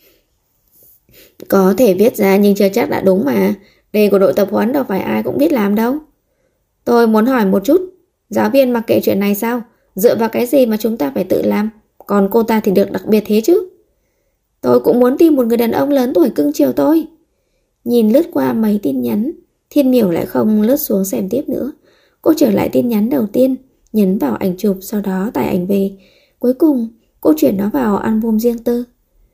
Có thể viết ra nhưng chưa chắc đã đúng mà. Đề của đội tập huấn đâu phải ai cũng biết làm đâu. Tôi muốn hỏi một chút, giáo viên mặc kệ chuyện này sao? Dựa vào cái gì mà chúng ta phải tự làm? Còn cô ta thì được đặc biệt thế chứ? Tôi cũng muốn tìm một người đàn ông lớn tuổi cưng chiều tôi. Nhìn lướt qua mấy tin nhắn, Thiên Miểu lại không lướt xuống xem tiếp nữa. Cô trở lại tin nhắn đầu tiên, nhấn vào ảnh chụp, sau đó tải ảnh về. Cuối cùng cô chuyển nó vào album riêng tư.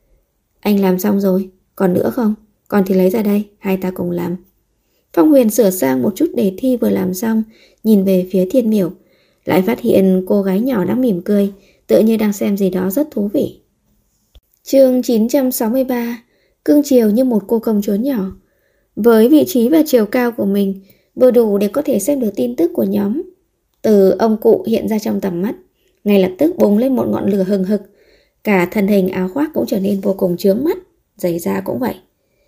Anh làm xong rồi, còn nữa không? Còn thì lấy ra đây, hai ta cùng làm. Phong Huyền sửa sang một chút đề thi vừa làm xong, nhìn về phía Thiên Miểu, lại phát hiện cô gái nhỏ đang mỉm cười, tựa như đang xem gì đó rất thú vị. Chương 963, cưng chiều như một cô công chúa nhỏ. Với vị trí và chiều cao của mình, vừa đủ để có thể xem được tin tức của nhóm. Từ ông cụ hiện ra trong tầm mắt, ngay lập tức bùng lên một ngọn lửa hừng hực. Cả thân hình áo khoác cũng trở nên vô cùng chướng mắt, giày da cũng vậy.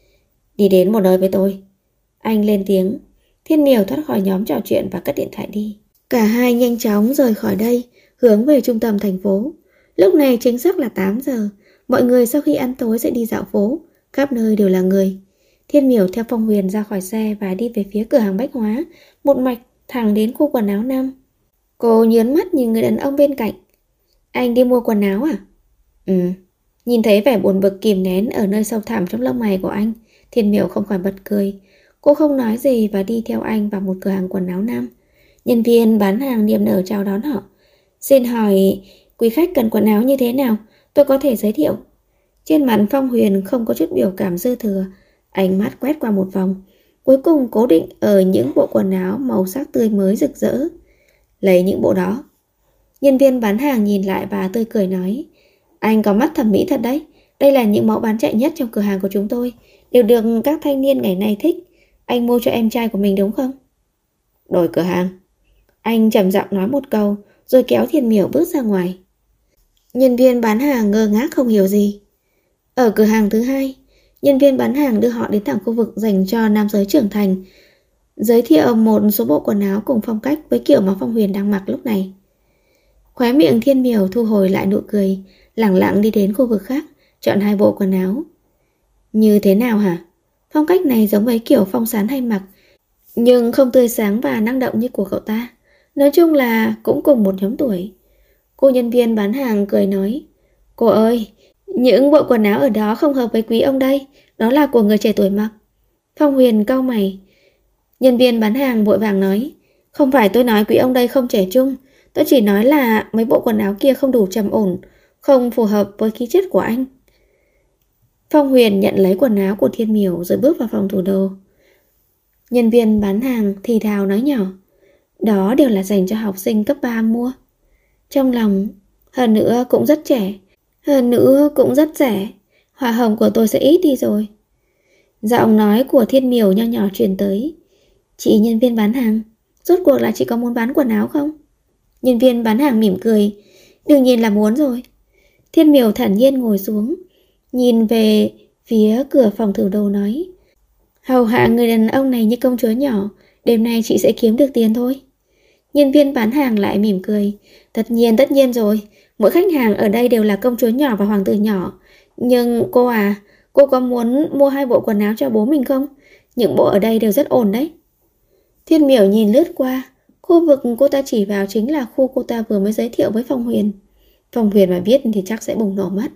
Đi đến một nơi với tôi. Anh lên tiếng. Thiên Miểu thoát khỏi nhóm trò chuyện và cất điện thoại đi. Cả hai nhanh chóng rời khỏi đây, hướng về trung tâm thành phố. Lúc này chính xác là 8 giờ. Mọi người sau khi ăn tối sẽ đi dạo phố. Khắp nơi đều là người. Thiên Miểu theo Phong Huyền ra khỏi xe và đi về phía cửa hàng bách hóa, một mạch thẳng đến khu quần áo nam. Cô nhớn mắt nhìn người đàn ông bên cạnh. Anh đi mua quần áo à? Nhìn thấy vẻ buồn bực kìm nén ở nơi sâu thẳm trong lông mày của anh, Thiên Miểu không khỏi bật cười. Cô không nói gì và đi theo anh vào một cửa hàng quần áo nam. Nhân viên bán hàng niềm nở chào đón họ. Xin hỏi quý khách cần quần áo như thế nào? Tôi có thể giới thiệu. Trên mặt Phong Huyền không có chút biểu cảm dư thừa. Ánh mắt quét qua một vòng, cuối cùng cố định ở những bộ quần áo màu sắc tươi mới rực rỡ. Lấy những bộ đó. Nhân viên bán hàng nhìn lại và tươi cười nói. Anh có mắt thẩm mỹ thật đấy. Đây là những mẫu bán chạy nhất trong cửa hàng của chúng tôi, đều được các thanh niên ngày nay thích. Anh mua cho em trai của mình đúng không? Đổi cửa hàng. Anh trầm giọng nói một câu, rồi kéo Thiên Miểu bước ra ngoài. Nhân viên bán hàng ngơ ngác không hiểu gì. Ở cửa hàng thứ hai, Nhân viên bán hàng đưa họ đến thẳng khu vực dành cho nam giới trưởng thành, giới thiệu một số bộ quần áo cùng phong cách với kiểu mà Phong Huyền đang mặc lúc này. Khóe miệng Thiên Miểu thu hồi lại nụ cười, lẳng lặng đi đến khu vực khác, chọn 2 bộ quần áo. Như thế nào hả? Phong cách này giống với kiểu Phong Sán hay mặc, nhưng không tươi sáng và năng động như của cậu ta. Nói chung là cũng cùng một nhóm tuổi. Cô nhân viên bán hàng cười nói, cô ơi, những bộ quần áo ở đó không hợp với quý ông đây, đó là của người trẻ tuổi mặc. Phong Huyền cau mày. Nhân viên bán hàng vội vàng nói, không phải tôi nói quý ông đây không trẻ trung, tôi chỉ nói là mấy bộ quần áo kia không đủ trầm ổn, không phù hợp với khí chất của anh. Phong Huyền nhận lấy quần áo của Thiên Miểu rồi bước vào phòng thủ đồ. Nhân viên bán hàng thì thào nói nhỏ, đó đều là dành cho học sinh cấp 3 mua. Trong lòng, hơn nữa cũng rất trẻ, hơn nữa cũng rất rẻ, hoa hồng của tôi sẽ ít đi rồi. Giọng nói của Thiên Miểu nho nhỏ truyền tới, chị nhân viên bán hàng, rốt cuộc là chị có muốn bán quần áo không? Nhân viên bán hàng mỉm cười, đương nhiên là muốn rồi. Thiên Miểu thản nhiên ngồi xuống, nhìn về phía cửa phòng thử đồ nói, hầu hạ người đàn ông này như công chúa nhỏ, đêm nay chị sẽ kiếm được tiền thôi. Nhân viên bán hàng lại mỉm cười, tất nhiên rồi, mỗi khách hàng ở đây đều là công chúa nhỏ và hoàng tử nhỏ. Nhưng cô à, cô có muốn mua 2 bộ quần áo cho bố mình không? Những bộ ở đây đều rất ổn đấy. Thiên Miểu nhìn lướt qua, khu vực cô ta chỉ vào chính là khu cô ta vừa mới giới thiệu với Phong Huyền. Phong Huyền mà biết thì chắc sẽ bùng nổ mất.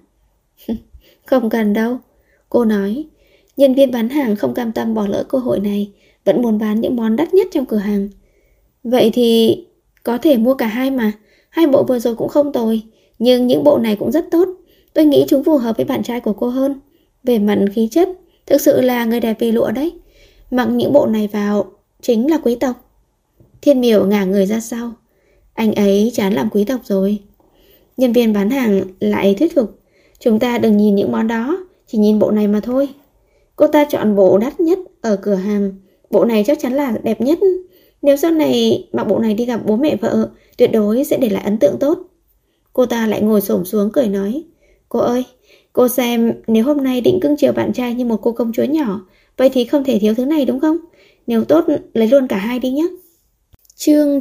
Không cần đâu, cô nói. Nhân viên bán hàng không cam tâm bỏ lỡ cơ hội này, vẫn muốn bán những món đắt nhất trong cửa hàng. Vậy thì có thể mua cả 2 mà, 2 bộ vừa rồi cũng không tồi, nhưng những bộ này cũng rất tốt. Tôi nghĩ chúng phù hợp với bạn trai của cô hơn. Về mặt khí chất, thực sự là người đẹp vì lụa đấy. Mặc những bộ này vào chính là quý tộc. Thiên Miểu ngả người ra sau. Anh ấy chán làm quý tộc rồi. Nhân viên bán hàng lại thuyết phục, chúng ta đừng nhìn những món đó, chỉ nhìn bộ này mà thôi. Cô ta chọn bộ đắt nhất ở cửa hàng. Bộ này chắc chắn là đẹp nhất. Nếu sau này mặc bộ này đi gặp bố mẹ vợ, tuyệt đối sẽ để lại ấn tượng tốt. Cô ta lại ngồi xổm xuống cười nói, cô ơi, cô xem, nếu hôm nay định cưng chiều bạn trai như một cô công chúa nhỏ, vậy thì không thể thiếu thứ này đúng không? Nếu tốt, lấy luôn cả 2 đi nhé. Chương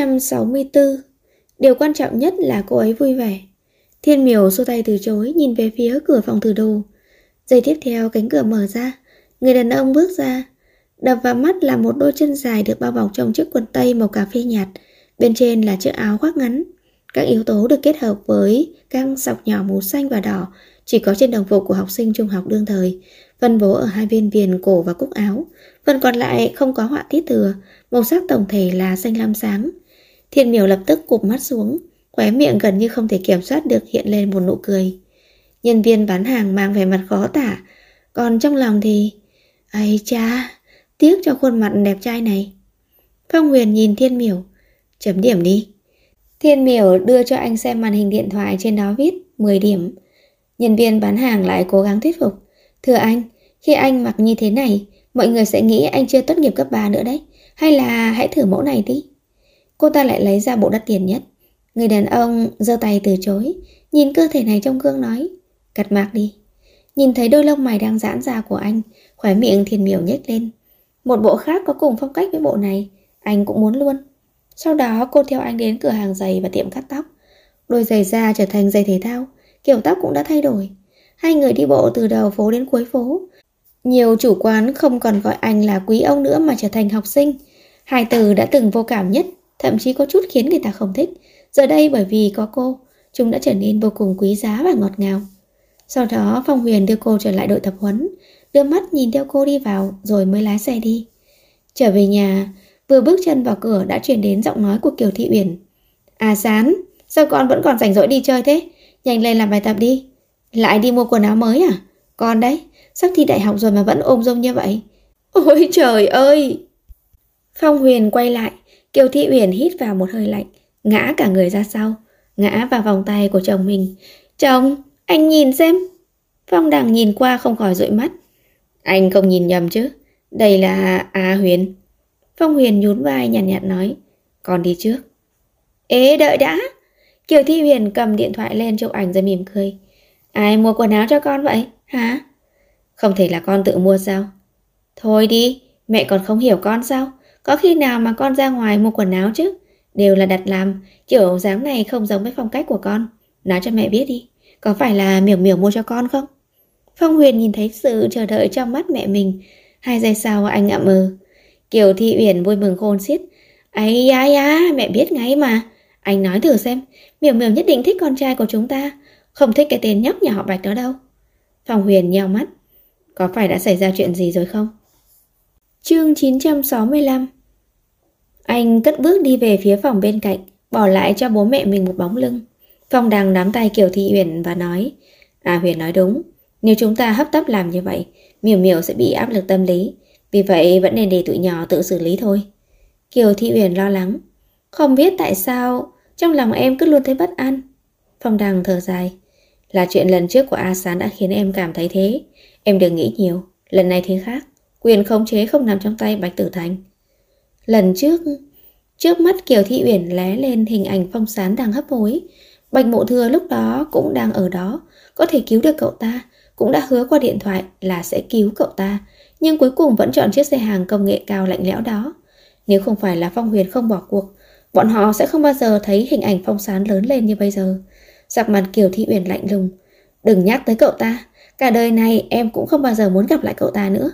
964. Điều quan trọng nhất là cô ấy vui vẻ. Thiên Miểu xua tay từ chối, nhìn về phía cửa phòng thử đồ. Giây tiếp theo cánh cửa mở ra, người đàn ông bước ra. Đập vào mắt là một đôi chân dài được bao bọc trong chiếc quần tây màu cà phê nhạt, bên trên là chiếc áo khoác ngắn. Các yếu tố được kết hợp với các sọc nhỏ màu xanh và đỏ chỉ có trên đồng phục của học sinh trung học đương thời, phân bố ở 2 bên viền cổ và cúc áo. Phần còn lại không có họa tiết thừa, màu sắc tổng thể là xanh lam sáng. Thiên Miểu lập tức cụp mắt xuống, khóe miệng gần như không thể kiểm soát được hiện lên một nụ cười. Nhân viên bán hàng mang vẻ mặt khó tả, còn trong lòng thì ây cha, tiếc cho khuôn mặt đẹp trai này. Phong Huyền nhìn Thiên Miểu, chấm điểm đi. Thiên Miểu đưa cho anh xem màn hình điện thoại, trên đó viết 10 điểm. Nhân viên bán hàng lại cố gắng thuyết phục, thưa anh, khi anh mặc như thế này, mọi người sẽ nghĩ anh chưa tốt nghiệp cấp 3 nữa đấy. Hay là hãy thử mẫu này đi. Cô ta lại lấy ra bộ đắt tiền nhất. Người đàn ông giơ tay từ chối, nhìn cơ thể này trong gương nói, cắt mặc đi. Nhìn thấy đôi lông mày đang giãn ra của anh, khóe miệng Thiên Miểu nhếch lên. Một bộ khác có cùng phong cách với bộ này, anh cũng muốn luôn. Sau đó cô theo anh đến cửa hàng giày và tiệm cắt tóc. Đôi giày da trở thành giày thể thao, kiểu tóc cũng đã thay đổi. 2 người đi bộ từ đầu phố đến cuối phố. Nhiều chủ quán không còn gọi anh là quý ông nữa mà trở thành học sinh. 2 từ đã từng vô cảm nhất, thậm chí có chút khiến người ta không thích. Giờ đây bởi vì có cô, chúng đã trở nên vô cùng quý giá và ngọt ngào. Sau đó Phong Huyền đưa cô trở lại đội tập huấn, đưa mắt nhìn theo cô đi vào rồi mới lái xe đi. Trở về nhà, vừa bước chân vào cửa đã truyền đến giọng nói của Kiều Thị Uyển. À Sán, sao con vẫn còn rảnh rỗi đi chơi thế? Nhanh lên làm bài tập đi. Lại đi mua quần áo mới à? Con đấy, sắp thi đại học rồi mà vẫn ôm rông như vậy. Ôi trời ơi! Phong Huyền quay lại, Kiều Thị Uyển hít vào một hơi lạnh, ngã cả người ra sau, ngã vào vòng tay của chồng mình. Chồng, anh nhìn xem. Phong Đằng nhìn qua không khỏi dụi mắt. Anh không nhìn nhầm chứ? Đây là A Huyền. Phong Huyền nhún vai nhàn nhạt nói, con đi trước. Ê đợi đã. Kiều Thị Huyền cầm điện thoại lên chụp ảnh rồi mỉm cười. Ai mua quần áo cho con vậy hả? Không thể là con tự mua sao? Thôi đi, mẹ còn không hiểu con sao? Có khi nào mà con ra ngoài mua quần áo chứ? Đều là đặt làm, kiểu dáng này không giống với phong cách của con. Nói cho mẹ biết đi, có phải là Miểu Miểu mua cho con không? Phong Huyền nhìn thấy sự chờ đợi trong mắt mẹ mình. 2 giây sau anh ậm ừ. Kiều Thi Uyển vui mừng khôn xiết. Ấy da da, mẹ biết ngay mà. Anh nói thử xem, Miểu Miểu nhất định thích con trai của chúng ta, không thích cái tên nhóc nhà họ Bạch đó đâu. Phong Huyền nheo mắt. Có phải đã xảy ra chuyện gì rồi không? Chương 965. Anh cất bước đi về phía phòng bên cạnh, bỏ lại cho bố mẹ mình một bóng lưng. Phong Đằng nắm tay Kiều Thị Uyển và nói, Huyền nói đúng, nếu chúng ta hấp tấp làm như vậy, Miểu Miểu sẽ bị áp lực tâm lý, vì vậy vẫn nên để tụi nhỏ tự xử lý thôi. Kiều Thị Uyển lo lắng, không biết tại sao trong lòng em cứ luôn thấy bất an. Phong Đằng thở dài, là chuyện lần trước của A Sán đã khiến em cảm thấy thế. Em đừng nghĩ nhiều, lần này thế khác, quyền khống chế không nằm trong tay Bạch Tử Thành. Lần trước mắt Kiều Thị Uyển lóe lên hình ảnh Phong Sán đang hấp hối. Bạch Mộ Thừa lúc đó cũng đang ở đó, có thể cứu được cậu ta, cũng đã hứa qua điện thoại là sẽ cứu cậu ta, nhưng cuối cùng vẫn chọn chiếc xe hàng công nghệ cao lạnh lẽo đó. Nếu không phải là Phong Huyền không bỏ cuộc, bọn họ sẽ không bao giờ thấy hình ảnh Phong Sán lớn lên như bây giờ. Sắc mặt Kiều Thị Uyển lạnh lùng, đừng nhắc tới cậu ta, cả đời này em cũng không bao giờ muốn gặp lại cậu ta nữa.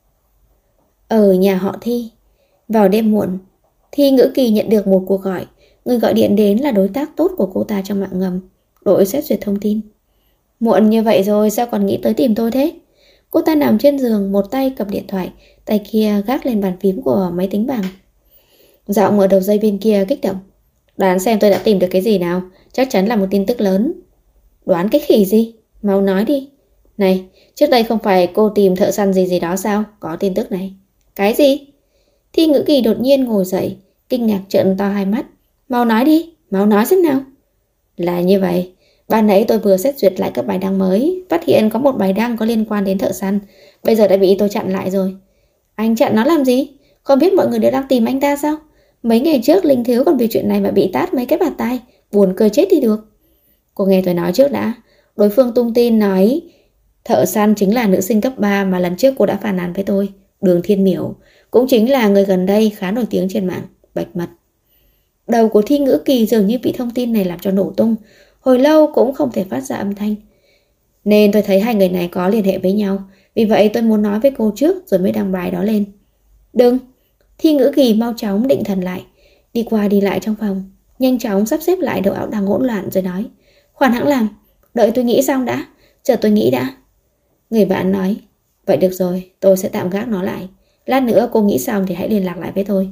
Ở nhà họ Thi, vào đêm muộn, Thi Ngữ Kỳ nhận được một cuộc gọi. Người gọi điện đến là đối tác tốt của cô ta trong mạng ngầm, đội xét duyệt thông tin. Muộn như vậy rồi sao còn nghĩ tới tìm tôi thế? Cô ta nằm trên giường, một tay cầm điện thoại, tay kia gác lên bàn phím của máy tính bảng. Giọng ở đầu dây bên kia kích động. Đoán xem tôi đã tìm được cái gì nào, chắc chắn là một tin tức lớn. Đoán cái khỉ gì? Mau nói đi. Này, trước đây không phải cô tìm thợ săn gì đó sao? Có tin tức này. Cái gì? Thi Ngữ Kỳ đột nhiên ngồi dậy, kinh ngạc trợn to hai mắt. Mau nói đi, mau nói xem nào. Là như vậy, ban nãy tôi vừa xét duyệt lại các bài đăng mới, phát hiện có một bài đăng có liên quan đến thợ săn, bây giờ đã bị tôi chặn lại rồi. Anh chặn nó làm gì? Không biết mọi người đều đang tìm anh ta sao? Mấy ngày trước Linh Thiếu còn vì chuyện này mà bị tát mấy cái bạt tai, buồn cười chết đi được. Cô nghe tôi nói trước đã. Đối phương tung tin nói thợ săn chính là nữ sinh cấp 3 mà lần trước cô đã phàn nàn với tôi, Đường Thiên Miểu, cũng chính là người gần đây khá nổi tiếng trên mạng, Bạch Mật. Đầu của Thi Ngữ Kỳ dường như bị thông tin này làm cho nổ tung, hồi lâu cũng không thể phát ra âm thanh. Nên tôi thấy hai người này có liên hệ với nhau, vì vậy tôi muốn nói với cô trước rồi mới đăng bài đó lên. Đừng! Thi Ngữ Kỳ mau chóng định thần lại, đi qua đi lại trong phòng, nhanh chóng sắp xếp lại đầu óc đang hỗn loạn rồi nói. Khoan hãng làm, đợi tôi nghĩ xong đã, chờ tôi nghĩ đã. Người bạn nói, vậy được rồi, tôi sẽ tạm gác nó lại. Lát nữa cô nghĩ xong thì hãy liên lạc lại với tôi.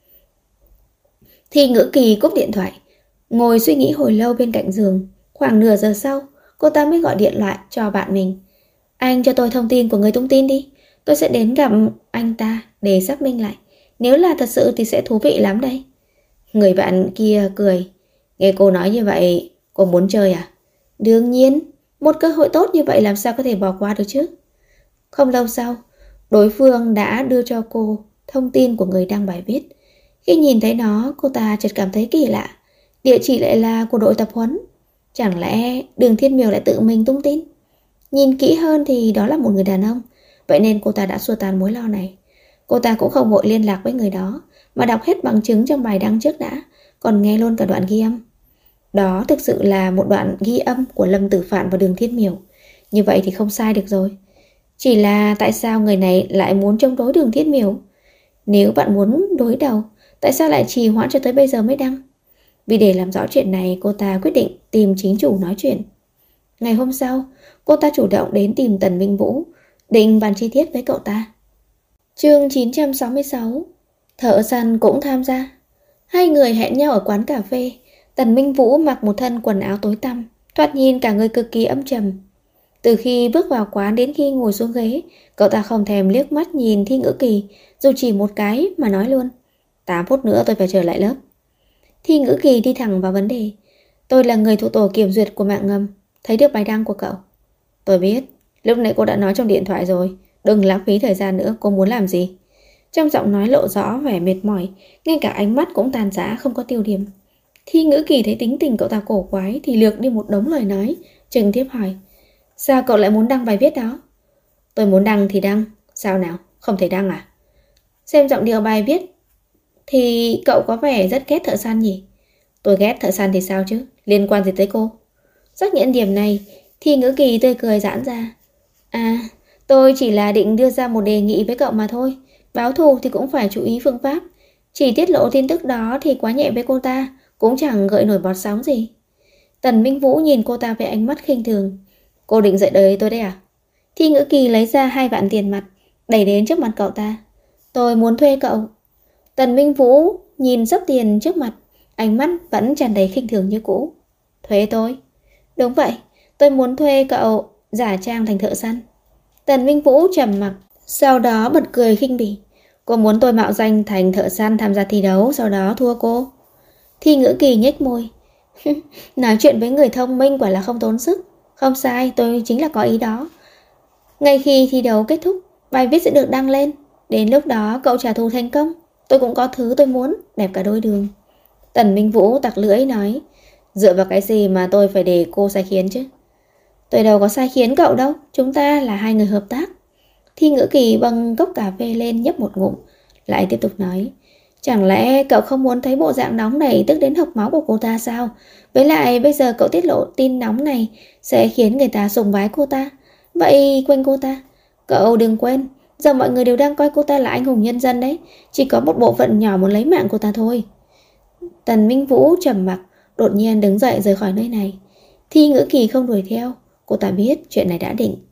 Thi Ngữ Kỳ cúp điện thoại, ngồi suy nghĩ hồi lâu bên cạnh giường. Khoảng nửa giờ sau, cô ta mới gọi điện thoại cho bạn mình. Anh cho tôi thông tin của người tung tin đi, tôi sẽ đến gặp anh ta để xác minh lại. Nếu là thật sự thì sẽ thú vị lắm đây. Người bạn kia cười. Nghe cô nói như vậy, cô muốn chơi à? Đương nhiên, một cơ hội tốt như vậy làm sao có thể bỏ qua được chứ. Không lâu sau, đối phương đã đưa cho cô thông tin của người đăng bài viết. Khi nhìn thấy nó, cô ta chợt cảm thấy kỳ lạ. Địa chỉ lại là của đội tập huấn. Chẳng lẽ Đường Thiên Miểu lại tự mình tung tin? Nhìn kỹ hơn thì đó là một người đàn ông. Vậy nên cô ta đã xua tan mối lo này. Cô ta cũng không vội liên lạc với người đó, mà đọc hết bằng chứng trong bài đăng trước đã, còn nghe luôn cả đoạn ghi âm. Đó thực sự là một đoạn ghi âm của Lâm Tử Phạn và Đường Thiên Miểu. Như vậy thì không sai được rồi. Chỉ là tại sao người này lại muốn chống đối Đường Thiên Miểu? Nếu bạn muốn đối đầu, tại sao lại trì hoãn cho tới bây giờ mới đăng? Vì để làm rõ chuyện này, cô ta quyết định tìm chính chủ nói chuyện. Ngày hôm sau, cô ta chủ động đến tìm Tần Minh Vũ, định bàn chi tiết với cậu ta. Chương 966. Thợ săn cũng tham gia. Hai người hẹn nhau ở quán cà phê. Tần Minh Vũ mặc một thân quần áo tối tăm, thoạt nhìn cả người cực kỳ âm trầm. Từ khi bước vào quán đến khi ngồi xuống ghế, cậu ta không thèm liếc mắt nhìn Thi Ngữ Kỳ, dù chỉ một cái mà nói luôn. 8 phút nữa tôi phải trở lại lớp. Thi Ngữ Kỳ đi thẳng vào vấn đề. Tôi là người thuộc tổ kiểm duyệt của mạng ngầm, thấy được bài đăng của cậu. Tôi biết, lúc nãy cô đã nói trong điện thoại rồi, đừng lãng phí thời gian nữa, cô muốn làm gì? Trong giọng nói lộ rõ vẻ mệt mỏi, ngay cả ánh mắt cũng tàn rã không có tiêu điểm. Thi Ngữ Kỳ thấy tính tình cậu ta cổ quái thì lược đi một đống lời nói, trực tiếp hỏi. Sao cậu lại muốn đăng bài viết đó? Tôi muốn đăng thì đăng. Sao nào, không thể đăng à? Xem giọng điệu bài viết thì cậu có vẻ rất ghét thợ săn nhỉ? Tôi ghét thợ săn thì sao chứ, liên quan gì tới cô? Xác nhận điểm này, thì Ngữ Kỳ tươi cười giãn ra. À, tôi chỉ là định đưa ra một đề nghị với cậu mà thôi. Báo thù thì cũng phải chú ý phương pháp. Chỉ tiết lộ tin tức đó thì quá nhẹ với cô ta, cũng chẳng gợi nổi bọt sóng gì. Tần Minh Vũ nhìn cô ta với ánh mắt khinh thường. Cô định dạy đời tôi đấy à? Thi Ngữ Kỳ lấy ra 2 vạn tiền mặt, đẩy đến trước mặt cậu ta. Tôi muốn thuê cậu. Tần Minh Vũ nhìn sấp tiền trước mặt, ánh mắt vẫn tràn đầy khinh thường như cũ. Thuê tôi? Đúng vậy, tôi muốn thuê cậu giả trang thành thợ săn. Tần Minh Vũ trầm mặc, sau đó bật cười khinh bỉ. Cô muốn tôi mạo danh thành thợ săn tham gia thi đấu, sau đó thua cô? Thi Ngữ Kỳ nhếch môi. Nói chuyện với người thông minh quả là không tốn sức. Không sai, tôi chính là có ý đó. Ngay khi thi đấu kết thúc, bài viết sẽ được đăng lên. Đến lúc đó cậu trả thù thành công, tôi cũng có thứ tôi muốn, đẹp cả đôi đường. Tần Minh Vũ tặc lưỡi nói. Dựa vào cái gì mà tôi phải để cô sai khiến chứ? Tôi đâu có sai khiến cậu đâu, chúng ta là 2 người hợp tác. Thi Ngữ Kỳ bưng cốc cà phê lên nhấp một ngụm, lại tiếp tục nói. Chẳng lẽ cậu không muốn thấy bộ dạng nóng này tức đến hộc máu của cô ta sao? Với lại bây giờ cậu tiết lộ tin nóng này sẽ khiến người ta sùng bái cô ta. Vậy quên cô ta. Cậu đừng quên, giờ mọi người đều đang coi cô ta là anh hùng nhân dân đấy. Chỉ có một bộ phận nhỏ muốn lấy mạng cô ta thôi. Tần Minh Vũ trầm mặc, đột nhiên đứng dậy rời khỏi nơi này. Thi Ngữ Kỳ không đuổi theo, cô ta biết chuyện này đã định.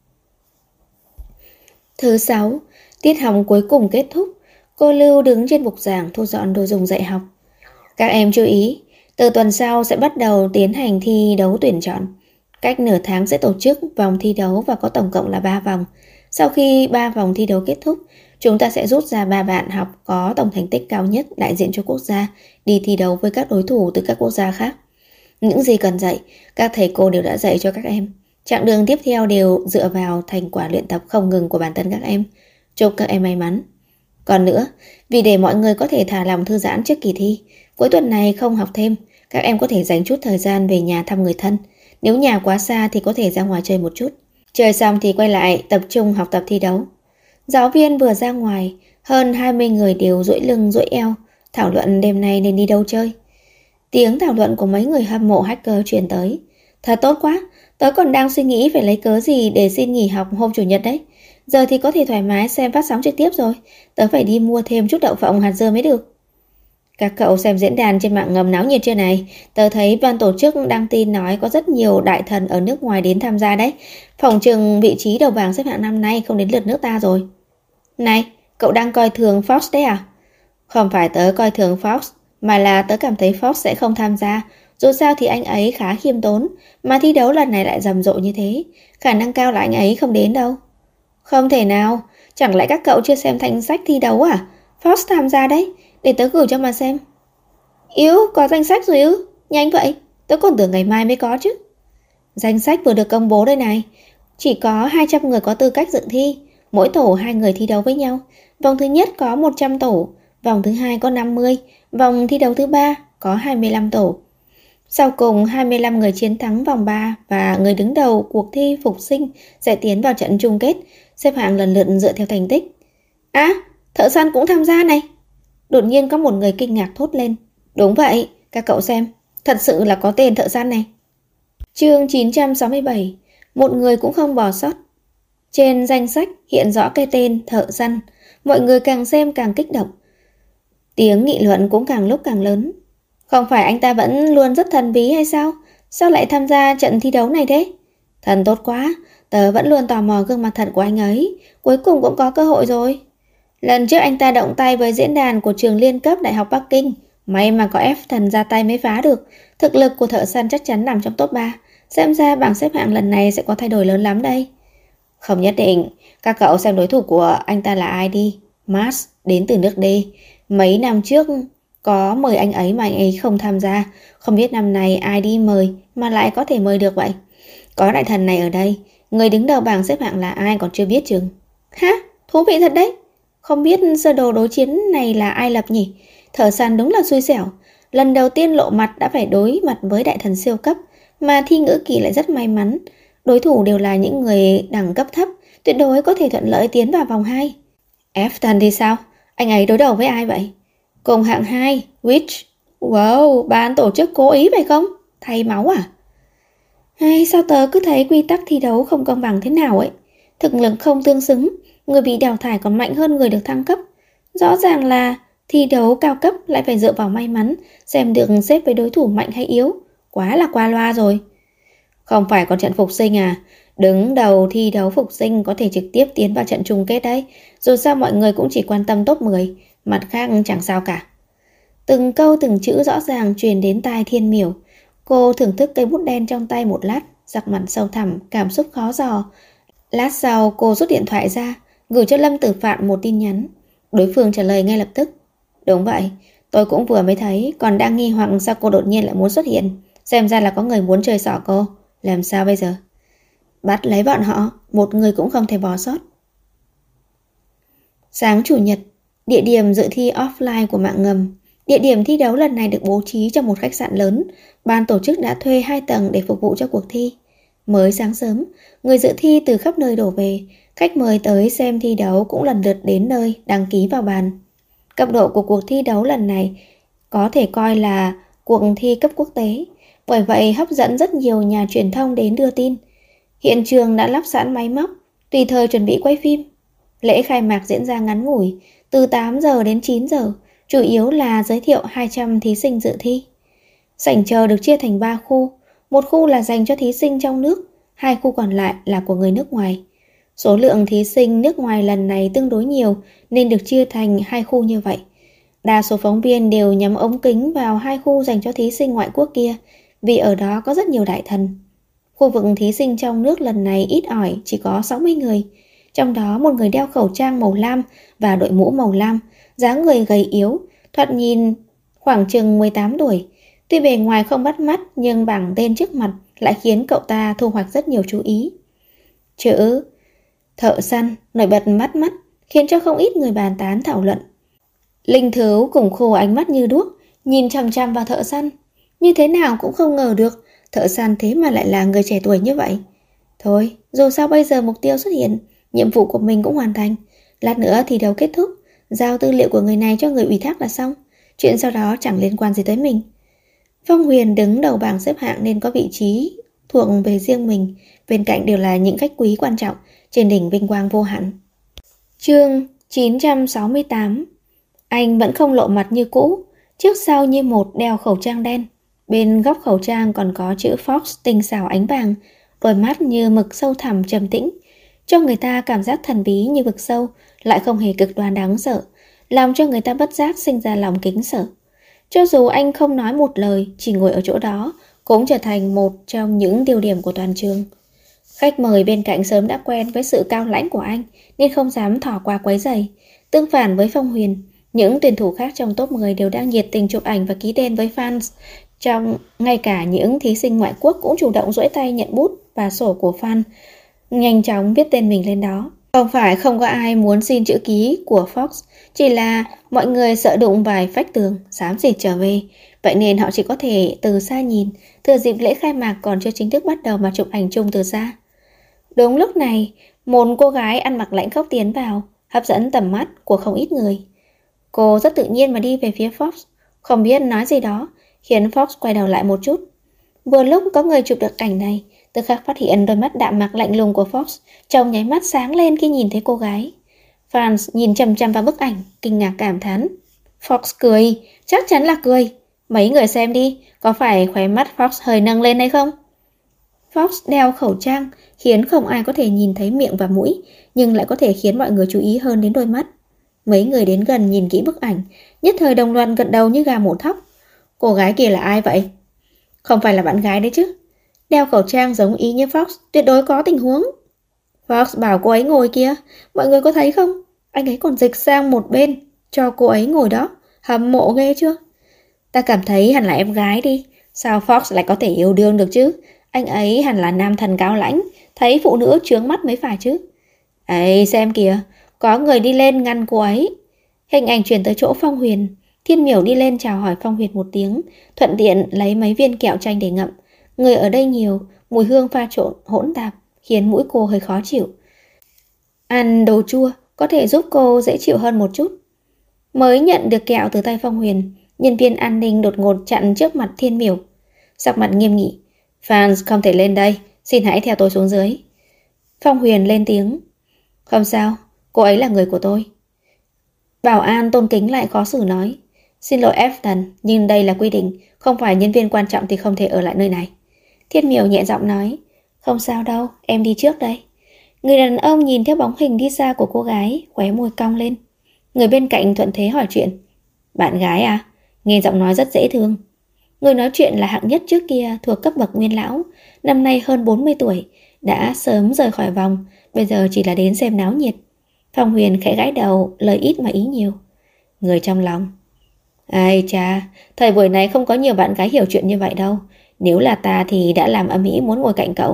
Thứ 6, tiết học cuối cùng kết thúc. Cô Lưu đứng trên bục giảng thu dọn đồ dùng dạy học. Các em chú ý, từ tuần sau sẽ bắt đầu tiến hành thi đấu tuyển chọn. Cách nửa tháng sẽ tổ chức vòng thi đấu và có tổng cộng là 3 vòng. Sau khi 3 vòng thi đấu kết thúc, chúng ta sẽ rút ra 3 bạn học có tổng thành tích cao nhất đại diện cho quốc gia đi thi đấu với các đối thủ từ các quốc gia khác. Những gì cần dạy, các thầy cô đều đã dạy cho các em. Chặng đường tiếp theo đều dựa vào thành quả luyện tập không ngừng của bản thân các em. Chúc các em may mắn. Còn nữa, vì để mọi người có thể thả lòng thư giãn trước kỳ thi, cuối tuần này không học thêm, các em có thể dành chút thời gian về nhà thăm người thân. Nếu nhà quá xa thì có thể ra ngoài chơi một chút. Chơi xong thì quay lại tập trung học tập thi đấu. Giáo viên vừa ra ngoài, hơn 20 người đều duỗi lưng duỗi eo, thảo luận đêm nay nên đi đâu chơi. Tiếng thảo luận của mấy người hâm mộ hacker truyền tới. Thật tốt quá, tớ còn đang suy nghĩ phải lấy cớ gì để xin nghỉ học hôm chủ nhật đấy. Giờ thì có thể thoải mái xem phát sóng trực tiếp rồi. Tớ phải đi mua thêm chút đậu phộng hạt dưa mới được. Các cậu xem diễn đàn trên mạng ngầm náo nhiệt chưa này? Tớ thấy ban tổ chức đăng tin nói có rất nhiều đại thần ở nước ngoài đến tham gia đấy. Phỏng chừng vị trí đầu bảng xếp hạng năm nay không đến lượt nước ta rồi. Này, cậu đang coi thường Fox đấy à? Không phải tớ coi thường Fox, mà là tớ cảm thấy Fox sẽ không tham gia. Dù sao thì anh ấy khá khiêm tốn, mà thi đấu lần này lại rầm rộ như thế. Khả năng cao là anh ấy không đến đâu. Không thể nào, chẳng lẽ các cậu chưa xem danh sách thi đấu à? Fox tham gia đấy, để tớ gửi cho mà xem. Yếu, có danh sách rồi ư? Nhanh vậy, tớ còn tưởng ngày mai mới có chứ. Danh sách vừa được công bố đây này. Chỉ có 200 người có tư cách dự thi, mỗi tổ 2 người thi đấu với nhau. Vòng thứ nhất có 100 tổ, vòng thứ hai có 50, vòng thi đấu thứ 3 có 25 tổ. Sau cùng 25 người chiến thắng vòng 3 và người đứng đầu cuộc thi phục sinh sẽ tiến vào trận chung kết, xếp hạng lần lượt dựa theo thành tích. À, thợ săn cũng tham gia này. Đột nhiên có một người kinh ngạc thốt lên. Đúng vậy, các cậu xem, thật sự là có tên thợ săn này. Chương 967, một người cũng không bỏ sót. Trên danh sách hiện rõ cái tên thợ săn, mọi người càng xem càng kích động. Tiếng nghị luận cũng càng lúc càng lớn. Không phải anh ta vẫn luôn rất thần bí hay sao? Sao lại tham gia trận thi đấu này thế? Thần tốt quá, tớ vẫn luôn tò mò gương mặt thật của anh ấy. Cuối cùng cũng có cơ hội rồi. Lần trước anh ta động tay với diễn đàn của trường liên cấp Đại học Bắc Kinh. May mà có F thần ra tay mới phá được. Thực lực của thợ săn chắc chắn nằm trong top 3. Xem ra bảng xếp hạng lần này sẽ có thay đổi lớn lắm đây. Không nhất định. Các cậu xem đối thủ của anh ta là ai đi. Mars, đến từ nước D. Mấy năm trước có mời anh ấy mà anh ấy không tham gia. Không biết năm nay ai đi mời mà lại có thể mời được vậy. Có đại thần này ở đây, người đứng đầu bảng xếp hạng là ai còn chưa biết chừng. Ha, thú vị thật đấy. Không biết sơ đồ đối chiến này là ai lập nhỉ? Thợ săn đúng là xui xẻo. Lần đầu tiên lộ mặt đã phải đối mặt với đại thần siêu cấp. Mà Thi Ngữ Kỳ lại rất may mắn. Đối thủ đều là những người đẳng cấp thấp, tuyệt đối có thể thuận lợi tiến vào vòng 2. Efton thì sao? Anh ấy đối đầu với ai vậy? Cùng hạng 2, Witch. Wow, ban tổ chức cố ý phải không? Thay máu à? Hay sao tớ cứ thấy quy tắc thi đấu không công bằng thế nào ấy? Thực lực không tương xứng, người bị đào thải còn mạnh hơn người được thăng cấp. Rõ ràng là thi đấu cao cấp lại phải dựa vào may mắn, xem được xếp với đối thủ mạnh hay yếu. Quá là qua loa rồi. Không phải có trận phục sinh à? Đứng đầu thi đấu phục sinh có thể trực tiếp tiến vào trận chung kết đấy. Dù sao mọi người cũng chỉ quan tâm top 10, mặt khác chẳng sao cả. Từng câu từng chữ rõ ràng truyền đến tai Thiên Miểu. Cô thưởng thức cây bút đen trong tay một lát, sắc mặt sâu thẳm, cảm xúc khó dò. Lát sau cô rút điện thoại ra, gửi cho Lâm Tử Phạn một tin nhắn. Đối phương trả lời ngay lập tức. Đúng vậy, tôi cũng vừa mới thấy, còn đang nghi hoặc sao cô đột nhiên lại muốn xuất hiện. Xem ra là có người muốn chơi xỏ cô. Làm sao bây giờ? Bắt lấy bọn họ, một người cũng không thể bỏ sót. Sáng Chủ nhật, địa điểm dự thi offline của mạng ngầm. Địa điểm thi đấu lần này được bố trí trong một khách sạn lớn. Ban tổ chức đã thuê 2 tầng để phục vụ cho cuộc thi. Mới sáng sớm, người dự thi từ khắp nơi đổ về. Khách mời tới xem thi đấu cũng lần lượt đến nơi đăng ký vào bàn. Cấp độ của cuộc thi đấu lần này có thể coi là cuộc thi cấp quốc tế. Bởi vậy hấp dẫn rất nhiều nhà truyền thông đến đưa tin. Hiện trường đã lắp sẵn máy móc, tùy thời chuẩn bị quay phim. Lễ khai mạc diễn ra ngắn ngủi, từ 8 giờ đến 9 giờ, chủ yếu là giới thiệu 200 thí sinh dự thi. Sảnh chờ được chia thành 3 khu, một khu là dành cho thí sinh trong nước, 2 khu còn lại là của người nước ngoài. Số lượng thí sinh nước ngoài lần này tương đối nhiều nên được chia thành 2 khu như vậy. Đa số phóng viên đều nhắm ống kính vào 2 khu dành cho thí sinh ngoại quốc kia, vì ở đó có rất nhiều đại thần. Khu vực thí sinh trong nước lần này ít ỏi, chỉ có 60 người. Trong đó một người đeo khẩu trang màu lam và đội mũ màu lam, dáng người gầy yếu, thoạt nhìn khoảng chừng 18 tuổi. Tuy bề ngoài không bắt mắt nhưng bảng tên trước mặt lại khiến cậu ta thu hoạch rất nhiều chú ý. Chữ thợ săn nổi bật mắt mắt, khiến cho không ít người bàn tán thảo luận. Linh Thứu cùng khô ánh mắt như đuốc, nhìn chằm chằm vào thợ săn. Như thế nào cũng không ngờ được, thợ săn thế mà lại là người trẻ tuổi như vậy. Thôi, dù sao bây giờ mục tiêu xuất hiện, nhiệm vụ của mình cũng hoàn thành. Lát nữa thì đấu kết thúc, giao tư liệu của người này cho người ủy thác là xong. Chuyện sau đó chẳng liên quan gì tới mình. Phong Huyền đứng đầu bảng xếp hạng nên có vị trí thuộc về riêng mình. Bên cạnh đều là những khách quý quan trọng, trên đỉnh vinh quang vô hạn. Chương 968. Anh vẫn không lộ mặt như cũ, trước sau như một đeo khẩu trang đen. Bên góc khẩu trang còn có chữ Fox tinh xảo ánh vàng, đôi mắt như mực sâu thẳm trầm tĩnh, cho người ta cảm giác thần bí như vực sâu, lại không hề cực đoan đáng sợ, làm cho người ta bất giác sinh ra lòng kính sợ. Cho dù anh không nói một lời, chỉ ngồi ở chỗ đó, cũng trở thành một trong những tiêu điểm của toàn trường. Khách mời bên cạnh sớm đã quen với sự cao lãnh của anh, nên không dám thò qua quấy rầy. Tương phản với Phong Huyền, những tuyển thủ khác trong top 10 đều đang nhiệt tình chụp ảnh và ký tên với fans. Ngay cả những thí sinh ngoại quốc cũng chủ động duỗi tay nhận bút và sổ của fan, nhanh chóng viết tên mình lên đó. Không phải không có ai muốn xin chữ ký của Fox, chỉ là mọi người sợ đụng vài vách tường, xám xịt trở về. Vậy nên họ chỉ có thể từ xa nhìn, thừa dịp lễ khai mạc còn chưa chính thức bắt đầu mà chụp ảnh chung từ xa. Đúng lúc này, một cô gái ăn mặc lãnh khốc tiến vào, hấp dẫn tầm mắt của không ít người. Cô rất tự nhiên mà đi về phía Fox, không biết nói gì đó, khiến Fox quay đầu lại một chút. Vừa lúc có người chụp được cảnh này, tức khắc phát hiện đôi mắt đạm mạc lạnh lùng của Fox trong nháy mắt sáng lên khi nhìn thấy cô gái. Fans nhìn chằm chằm vào bức ảnh, kinh ngạc cảm thán. Fox cười, chắc chắn là cười. Mấy người xem đi, có phải khóe mắt Fox hơi nâng lên hay không? Fox đeo khẩu trang khiến không ai có thể nhìn thấy miệng và mũi, nhưng lại có thể khiến mọi người chú ý hơn đến đôi mắt. Mấy người đến gần nhìn kỹ bức ảnh, nhất thời đồng loạt gật đầu như gà mổ thóc. Cô gái kia là ai vậy? Không phải là bạn gái đấy chứ? Đeo khẩu trang giống y như Fox, tuyệt đối có tình huống. Fox bảo cô ấy ngồi kia, mọi người có thấy không? Anh ấy còn dịch sang một bên, cho cô ấy ngồi đó, hâm mộ ghê chưa? Ta cảm thấy hẳn là em gái đi, sao Fox lại có thể yêu đương được chứ? Anh ấy hẳn là nam thần cao lãnh, thấy phụ nữ chướng mắt mới phải chứ. Ấy xem kìa, có người đi lên ngăn cô ấy. Hình ảnh chuyển tới chỗ Phong Huyền. Thiên Miểu đi lên chào hỏi Phong Huyền một tiếng, thuận tiện lấy mấy viên kẹo chanh để ngậm. Người ở đây nhiều, mùi hương pha trộn hỗn tạp, khiến mũi cô hơi khó chịu. Ăn đồ chua có thể giúp cô dễ chịu hơn một chút. Mới nhận được kẹo từ tay Phong Huyền, nhân viên an ninh đột ngột chặn trước mặt Thiên Miểu. Sắc mặt nghiêm nghị. Fans không thể lên đây, xin hãy theo tôi xuống dưới. Phong Huyền lên tiếng. Không sao, cô ấy là người của tôi. Bảo an tôn kính lại khó xử nói. Xin lỗi Efton, nhưng đây là quy định, không phải nhân viên quan trọng thì không thể ở lại nơi này. Thiên Miểu nhẹ giọng nói. Không sao đâu, em đi trước đây. Người đàn ông nhìn theo bóng hình đi xa của cô gái, khóe môi cong lên. Người bên cạnh thuận thế hỏi chuyện. Bạn gái à? Nghe giọng nói rất dễ thương. Người nói chuyện là hạng nhất trước kia thuộc cấp bậc nguyên lão, năm nay hơn 40 tuổi, đã sớm rời khỏi vòng, bây giờ chỉ là đến xem náo nhiệt. Phong Huyền khẽ gãi đầu, lời ít mà ý nhiều. Người trong lòng. Ai cha, thời buổi này không có nhiều bạn gái hiểu chuyện như vậy đâu. Nếu là ta thì đã làm ầm ĩ muốn ngồi cạnh cậu,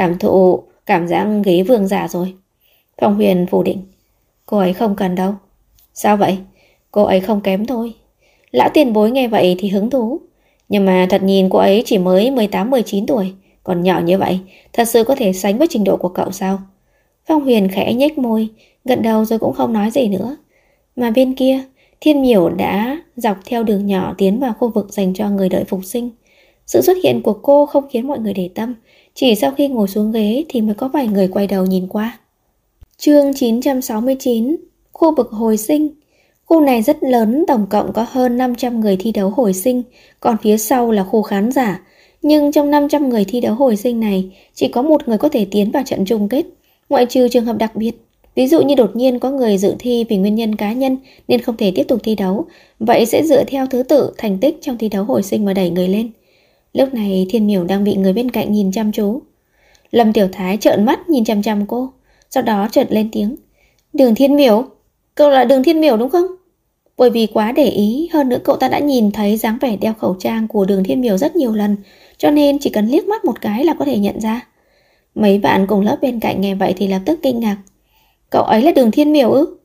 cảm giác ghế vương giả rồi. Phong Huyền phủ định. Cô ấy không cần đâu. Sao vậy? Cô ấy không kém thôi. Lão tiền bối nghe vậy thì hứng thú. Nhưng mà thật nhìn cô ấy chỉ mới 18-19 tuổi, còn nhỏ như vậy, thật sự có thể sánh với trình độ của cậu sao? Phong Huyền khẽ nhếch môi, gật đầu rồi cũng không nói gì nữa. Mà bên kia, Thiên Miểu đã dọc theo đường nhỏ tiến vào khu vực dành cho người đợi phục sinh. Sự xuất hiện của cô không khiến mọi người để tâm, chỉ sau khi ngồi xuống ghế thì mới có vài người quay đầu nhìn qua. Chương 969, khu vực hồi sinh. Khu này rất lớn, tổng cộng có hơn 500 người thi đấu hồi sinh, còn phía sau là khu khán giả. Nhưng trong 500 người thi đấu hồi sinh này, chỉ có một người có thể tiến vào trận chung kết, ngoại trừ trường hợp đặc biệt. Ví dụ như đột nhiên có người dự thi vì nguyên nhân cá nhân nên không thể tiếp tục thi đấu, vậy sẽ dựa theo thứ tự thành tích trong thi đấu hồi sinh mà đẩy người lên. Lúc này Thiên Miểu đang bị người bên cạnh nhìn chăm chú. Lâm Tiểu Thái trợn mắt nhìn chăm chăm cô, sau đó chợt lên tiếng. Đường Thiên Miểu, cậu là Đường Thiên Miểu đúng không? Bởi vì quá để ý, hơn nữa cậu ta đã nhìn thấy dáng vẻ đeo khẩu trang của Đường Thiên Miểu rất nhiều lần, cho nên chỉ cần liếc mắt một cái là có thể nhận ra. Mấy bạn cùng lớp bên cạnh nghe vậy thì lập tức kinh ngạc. Cậu ấy là Đường Thiên Miểu ư?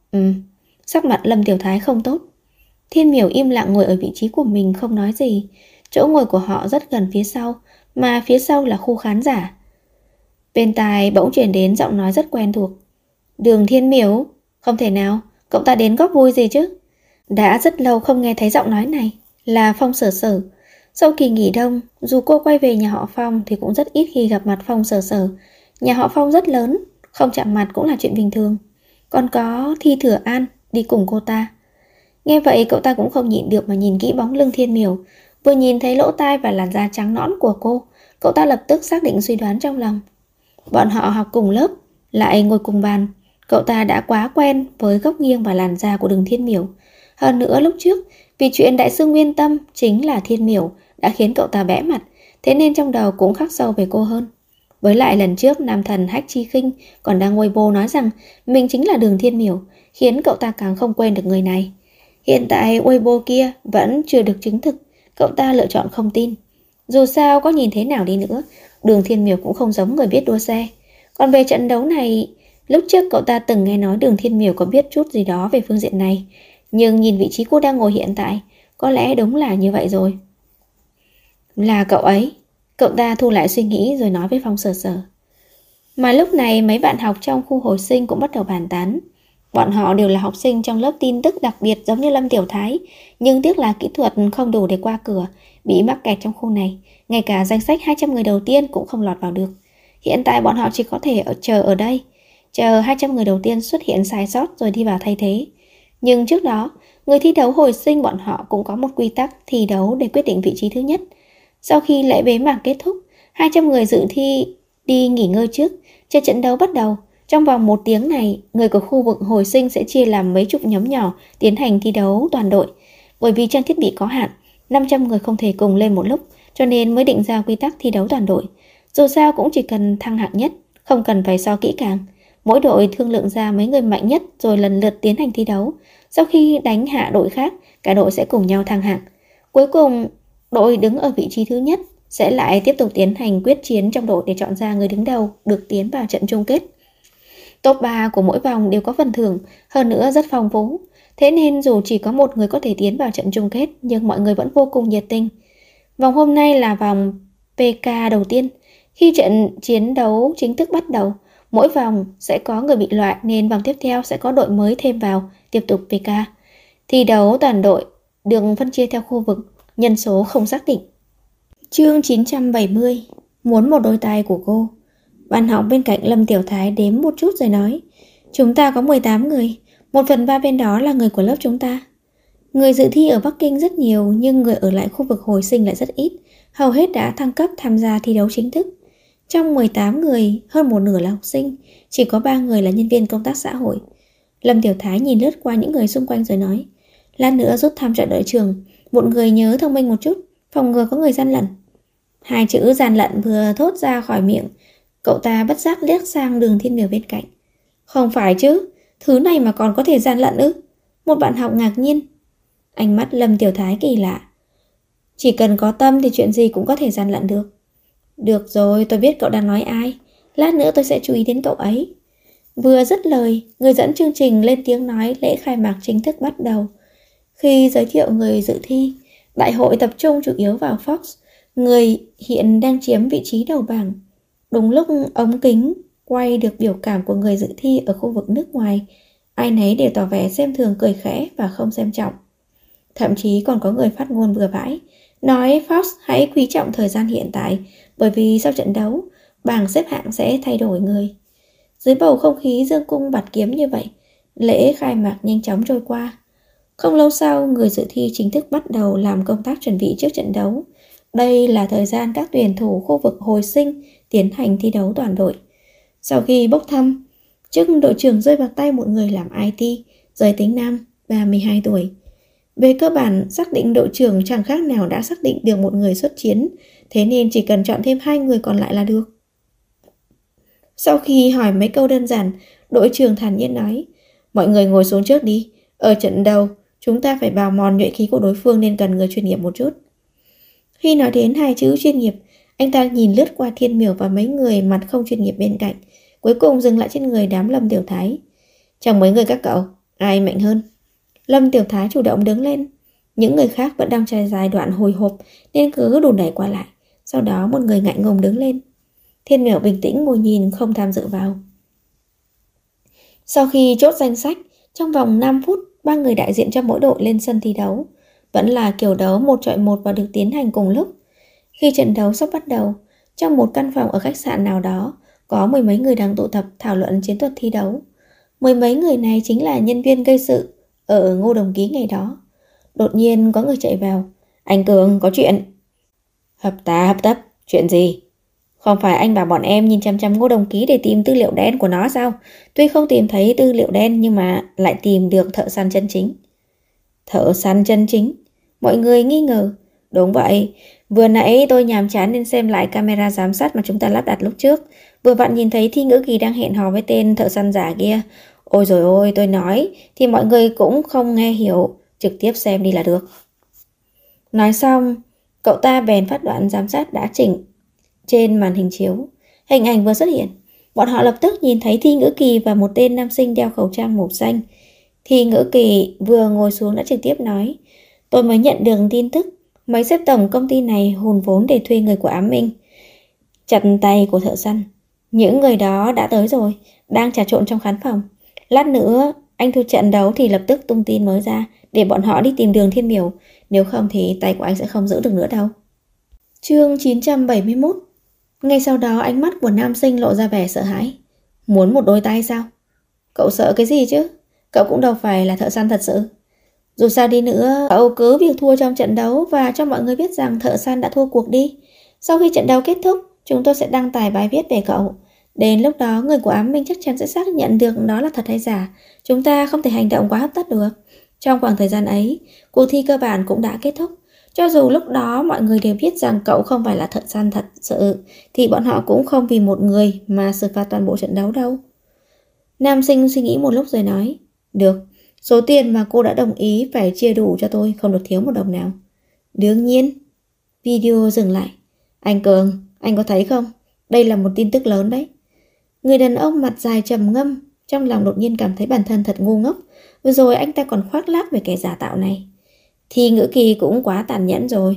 Sắc mặt Lâm Tiểu Thái không tốt. Thiên Miểu im lặng ngồi ở vị trí của mình không nói gì. Chỗ ngồi của họ rất gần phía sau, mà phía sau là khu khán giả. Bên tai bỗng truyền đến giọng nói rất quen thuộc. Đường Thiên Miểu? Không thể nào, cậu ta đến góp vui gì chứ? Đã rất lâu không nghe thấy giọng nói này. Là Phong Sở Sở. Sau kỳ nghỉ đông, dù cô quay về nhà họ Phong thì cũng rất ít khi gặp mặt Phong Sở Sở. Nhà họ Phong rất lớn, không chạm mặt cũng là chuyện bình thường. Còn có Thi Thừa An đi cùng cô ta. Nghe vậy cậu ta cũng không nhịn được mà nhìn kỹ bóng lưng Thiên Miểu. Vừa nhìn thấy lỗ tai và làn da trắng nõn của cô, cậu ta lập tức xác định suy đoán trong lòng. Bọn họ học cùng lớp, lại ngồi cùng bàn. Cậu ta đã quá quen với góc nghiêng và làn da của Đường Thiên Miểu. Hơn nữa lúc trước, vì chuyện đại sư Nguyên Tâm chính là Thiên Miểu đã khiến cậu ta bẽ mặt, thế nên trong đầu cũng khắc sâu về cô hơn. Với lại lần trước nam thần Hách Chi Khinh còn đang Weibo nói rằng mình chính là Đường Thiên Miểu, khiến cậu ta càng không quên được người này. Hiện tại Weibo kia vẫn chưa được chứng thực, cậu ta lựa chọn không tin. Dù sao có nhìn thế nào đi nữa, Đường Thiên Miểu cũng không giống người biết đua xe. Còn về trận đấu này, lúc trước cậu ta từng nghe nói Đường Thiên Miểu có biết chút gì đó về phương diện này. Nhưng nhìn vị trí cô đang ngồi hiện tại, có lẽ đúng là như vậy rồi. Là cậu ấy. Cậu ta thu lại suy nghĩ rồi nói với Phong Sở Sở. Mà lúc này mấy bạn học trong khu hồi sinh cũng bắt đầu bàn tán. Bọn họ đều là học sinh trong lớp tin tức đặc biệt giống như Lâm Tiểu Thái, nhưng tiếc là kỹ thuật không đủ để qua cửa, bị mắc kẹt trong khu này. Ngay cả danh sách 200 người đầu tiên cũng không lọt vào được. Hiện tại bọn họ chỉ có thể chờ ở đây, chờ 200 người đầu tiên xuất hiện sai sót rồi đi vào thay thế. Nhưng trước đó, người thi đấu hồi sinh bọn họ cũng có một quy tắc thi đấu để quyết định vị trí thứ nhất. Sau khi lễ bế mạc kết thúc, 200 người dự thi đi nghỉ ngơi trước, chờ trận đấu bắt đầu. Trong vòng 1 tiếng này, người của khu vực hồi sinh sẽ chia làm mấy chục nhóm nhỏ tiến hành thi đấu toàn đội. Bởi vì trang thiết bị có hạn, 500 người không thể cùng lên một lúc, cho nên mới định ra quy tắc thi đấu toàn đội. Dù sao cũng chỉ cần thăng hạng nhất, không cần phải so kỹ càng. Mỗi đội thương lượng ra mấy người mạnh nhất rồi lần lượt tiến hành thi đấu. Sau khi đánh hạ đội khác, cả đội sẽ cùng nhau thăng hạng. Cuối cùng, đội đứng ở vị trí thứ nhất sẽ lại tiếp tục tiến hành quyết chiến trong đội để chọn ra người đứng đầu được tiến vào trận chung kết. Top 3 của mỗi vòng đều có phần thưởng, hơn nữa rất phong phú. Thế nên dù chỉ có một người có thể tiến vào trận chung kết, nhưng mọi người vẫn vô cùng nhiệt tình. Vòng hôm nay là vòng PK đầu tiên. Khi trận chiến đấu chính thức bắt đầu, Mỗi vòng sẽ có người bị loại nên vòng tiếp theo sẽ có đội mới thêm vào, tiếp tục PK. Thi đấu toàn đội được phân chia theo khu vực, nhân số không xác định. Chương 970. Muốn một đôi tay của cô. Bạn học bên cạnh Lâm Tiểu Thái đếm một chút rồi nói, chúng ta có 18 người, 1/3 bên đó là người của lớp chúng ta. Người dự thi ở Bắc Kinh rất nhiều nhưng người ở lại khu vực hồi sinh lại rất ít, hầu hết đã thăng cấp tham gia thi đấu chính thức. Trong 18 người, hơn một nửa là học sinh, chỉ có 3 người là nhân viên công tác xã hội. Lâm Tiểu Thái nhìn lướt qua những người xung quanh rồi nói, lát nữa rút thăm chọn đội trưởng, một người nhớ thông minh một chút, phòng ngừa có người gian lận. Hai chữ gian lận vừa thốt ra khỏi miệng, cậu ta bất giác liếc sang Đường Thiên Miểu bên cạnh. Không phải chứ, thứ này mà còn có thể gian lận ư? Một bạn học ngạc nhiên. Ánh mắt Lâm Tiểu Thái kỳ lạ. Chỉ cần có tâm thì chuyện gì cũng có thể gian lận được. Được rồi, tôi biết cậu đang nói ai. Lát nữa tôi sẽ chú ý đến cậu ấy. Vừa dứt lời, người dẫn chương trình lên tiếng nói lễ khai mạc chính thức bắt đầu. Khi giới thiệu người dự thi, đại hội tập trung chủ yếu vào Fox, người hiện đang chiếm vị trí đầu bảng. Đúng lúc ống kính quay được biểu cảm của người dự thi ở khu vực nước ngoài, ai nấy đều tỏ vẻ xem thường, cười khẽ và không xem trọng. Thậm chí còn có người phát ngôn bừa bãi, nói Fox hãy quý trọng thời gian hiện tại, bởi vì sau trận đấu, bảng xếp hạng sẽ thay đổi người. Dưới bầu không khí dương cung bạt kiếm như vậy, lễ khai mạc nhanh chóng trôi qua. Không lâu sau, người dự thi chính thức bắt đầu làm công tác chuẩn bị trước trận đấu. Đây là thời gian các tuyển thủ khu vực hồi sinh tiến hành thi đấu toàn đội. Sau khi bốc thăm, chức đội trưởng rơi vào tay một người làm IT, giới tính nam, 32 tuổi. Về cơ bản, xác định đội trưởng chẳng khác nào đã xác định được một người xuất chiến, thế nên chỉ cần chọn thêm 2 người còn lại là được. Sau khi hỏi mấy câu đơn giản, đội trưởng thản nhiên nói, mọi người ngồi xuống trước đi. Ở trận đầu, chúng ta phải bào mòn nhuệ khí của đối phương nên cần người chuyên nghiệp một chút. Khi nói đến 2 chữ chuyên nghiệp, anh ta nhìn lướt qua Thiên Miểu và mấy người mặt không chuyên nghiệp bên cạnh, cuối cùng dừng lại trên người đám Lâm Tiểu Thái. Trong mấy người các cậu, ai mạnh hơn? Lâm Tiểu Thái chủ động đứng lên. Những người khác vẫn đang trải dài đoạn hồi hộp nên cứ đùn đẩy qua lại. Sau đó một người ngại ngùng đứng lên. Thiên Miểu bình tĩnh ngồi nhìn, không tham dự vào. Sau khi chốt danh sách, trong vòng 5 phút, 3 người đại diện cho mỗi đội lên sân thi đấu. Vẫn là kiểu đấu 1 chọi 1 và được tiến hành cùng lúc. Khi trận đấu sắp bắt đầu, trong một căn phòng ở khách sạn nào đó, có mười mấy người đang tụ tập thảo luận chiến thuật thi đấu. Mười mấy người này chính là nhân viên gây sự ở Ngô Đồng Ký ngày đó. Đột nhiên có người chạy vào. Anh Cường, có chuyện. Hấp tấp, chuyện gì? Không phải anh bảo bọn em nhìn chăm chăm Ngô Đồng Ký để tìm tư liệu đen của nó sao? Tuy không tìm thấy tư liệu đen nhưng mà lại tìm được thợ săn chân chính. Thợ săn chân chính? Mọi người nghi ngờ. Đúng vậy, vừa nãy tôi nhàm chán nên xem lại camera giám sát mà chúng ta lắp đặt lúc trước. Vừa vặn nhìn thấy Thi Ngữ Kỳ đang hẹn hò với tên thợ săn giả kia. Ôi dồi ôi, tôi nói thì mọi người cũng không nghe hiểu, trực tiếp xem đi là được. Nói xong, cậu ta bèn phát đoạn giám sát đã chỉnh trên màn hình chiếu. Hình ảnh vừa xuất hiện, bọn họ lập tức nhìn thấy Thi Ngữ Kỳ và một tên nam sinh đeo khẩu trang màu xanh. Thi Ngữ Kỳ vừa ngồi xuống đã trực tiếp nói, tôi mới nhận được tin tức, mấy sếp tổng công ty này hùn vốn để thuê người của Ám Minh, chặt tay của thợ săn. Những người đó đã tới rồi, đang trà trộn trong khán phòng. Lát nữa anh thua trận đấu thì lập tức tung tin mới ra để bọn họ đi tìm Đường Thiên Miểu. Nếu không thì tay của anh sẽ không giữ được nữa đâu. Chương 971. Ngay sau đó ánh mắt của nam sinh lộ ra vẻ sợ hãi. Muốn một đôi tay sao? Cậu sợ cái gì chứ? Cậu cũng đâu phải là thợ săn thật sự. Dù sao đi nữa, cậu cứ việc thua trong trận đấu và cho mọi người biết rằng thợ săn đã thua cuộc đi. Sau khi trận đấu kết thúc, chúng tôi sẽ đăng tải bài viết về cậu. Đến lúc đó, người của Ám Minh chắc chắn sẽ xác nhận được đó là thật hay giả. Chúng ta không thể hành động quá hấp tấp được. Trong khoảng thời gian ấy, cuộc thi cơ bản cũng đã kết thúc. Cho dù lúc đó mọi người đều biết rằng cậu không phải là thợ săn thật sự, thì bọn họ cũng không vì một người mà xử phạt toàn bộ trận đấu đâu. Nam sinh suy nghĩ một lúc rồi nói, được, số tiền mà cô đã đồng ý phải chia đủ cho tôi, không được thiếu một đồng nào. Đương nhiên. Video dừng lại. Anh Cường, anh có thấy không? Đây là một tin tức lớn đấy. Người đàn ông mặt dài trầm ngâm, trong lòng đột nhiên cảm thấy bản thân thật ngu ngốc. Vừa rồi anh ta còn khoác lác về kẻ giả tạo này. Thi Ngữ Kỳ cũng quá tàn nhẫn rồi.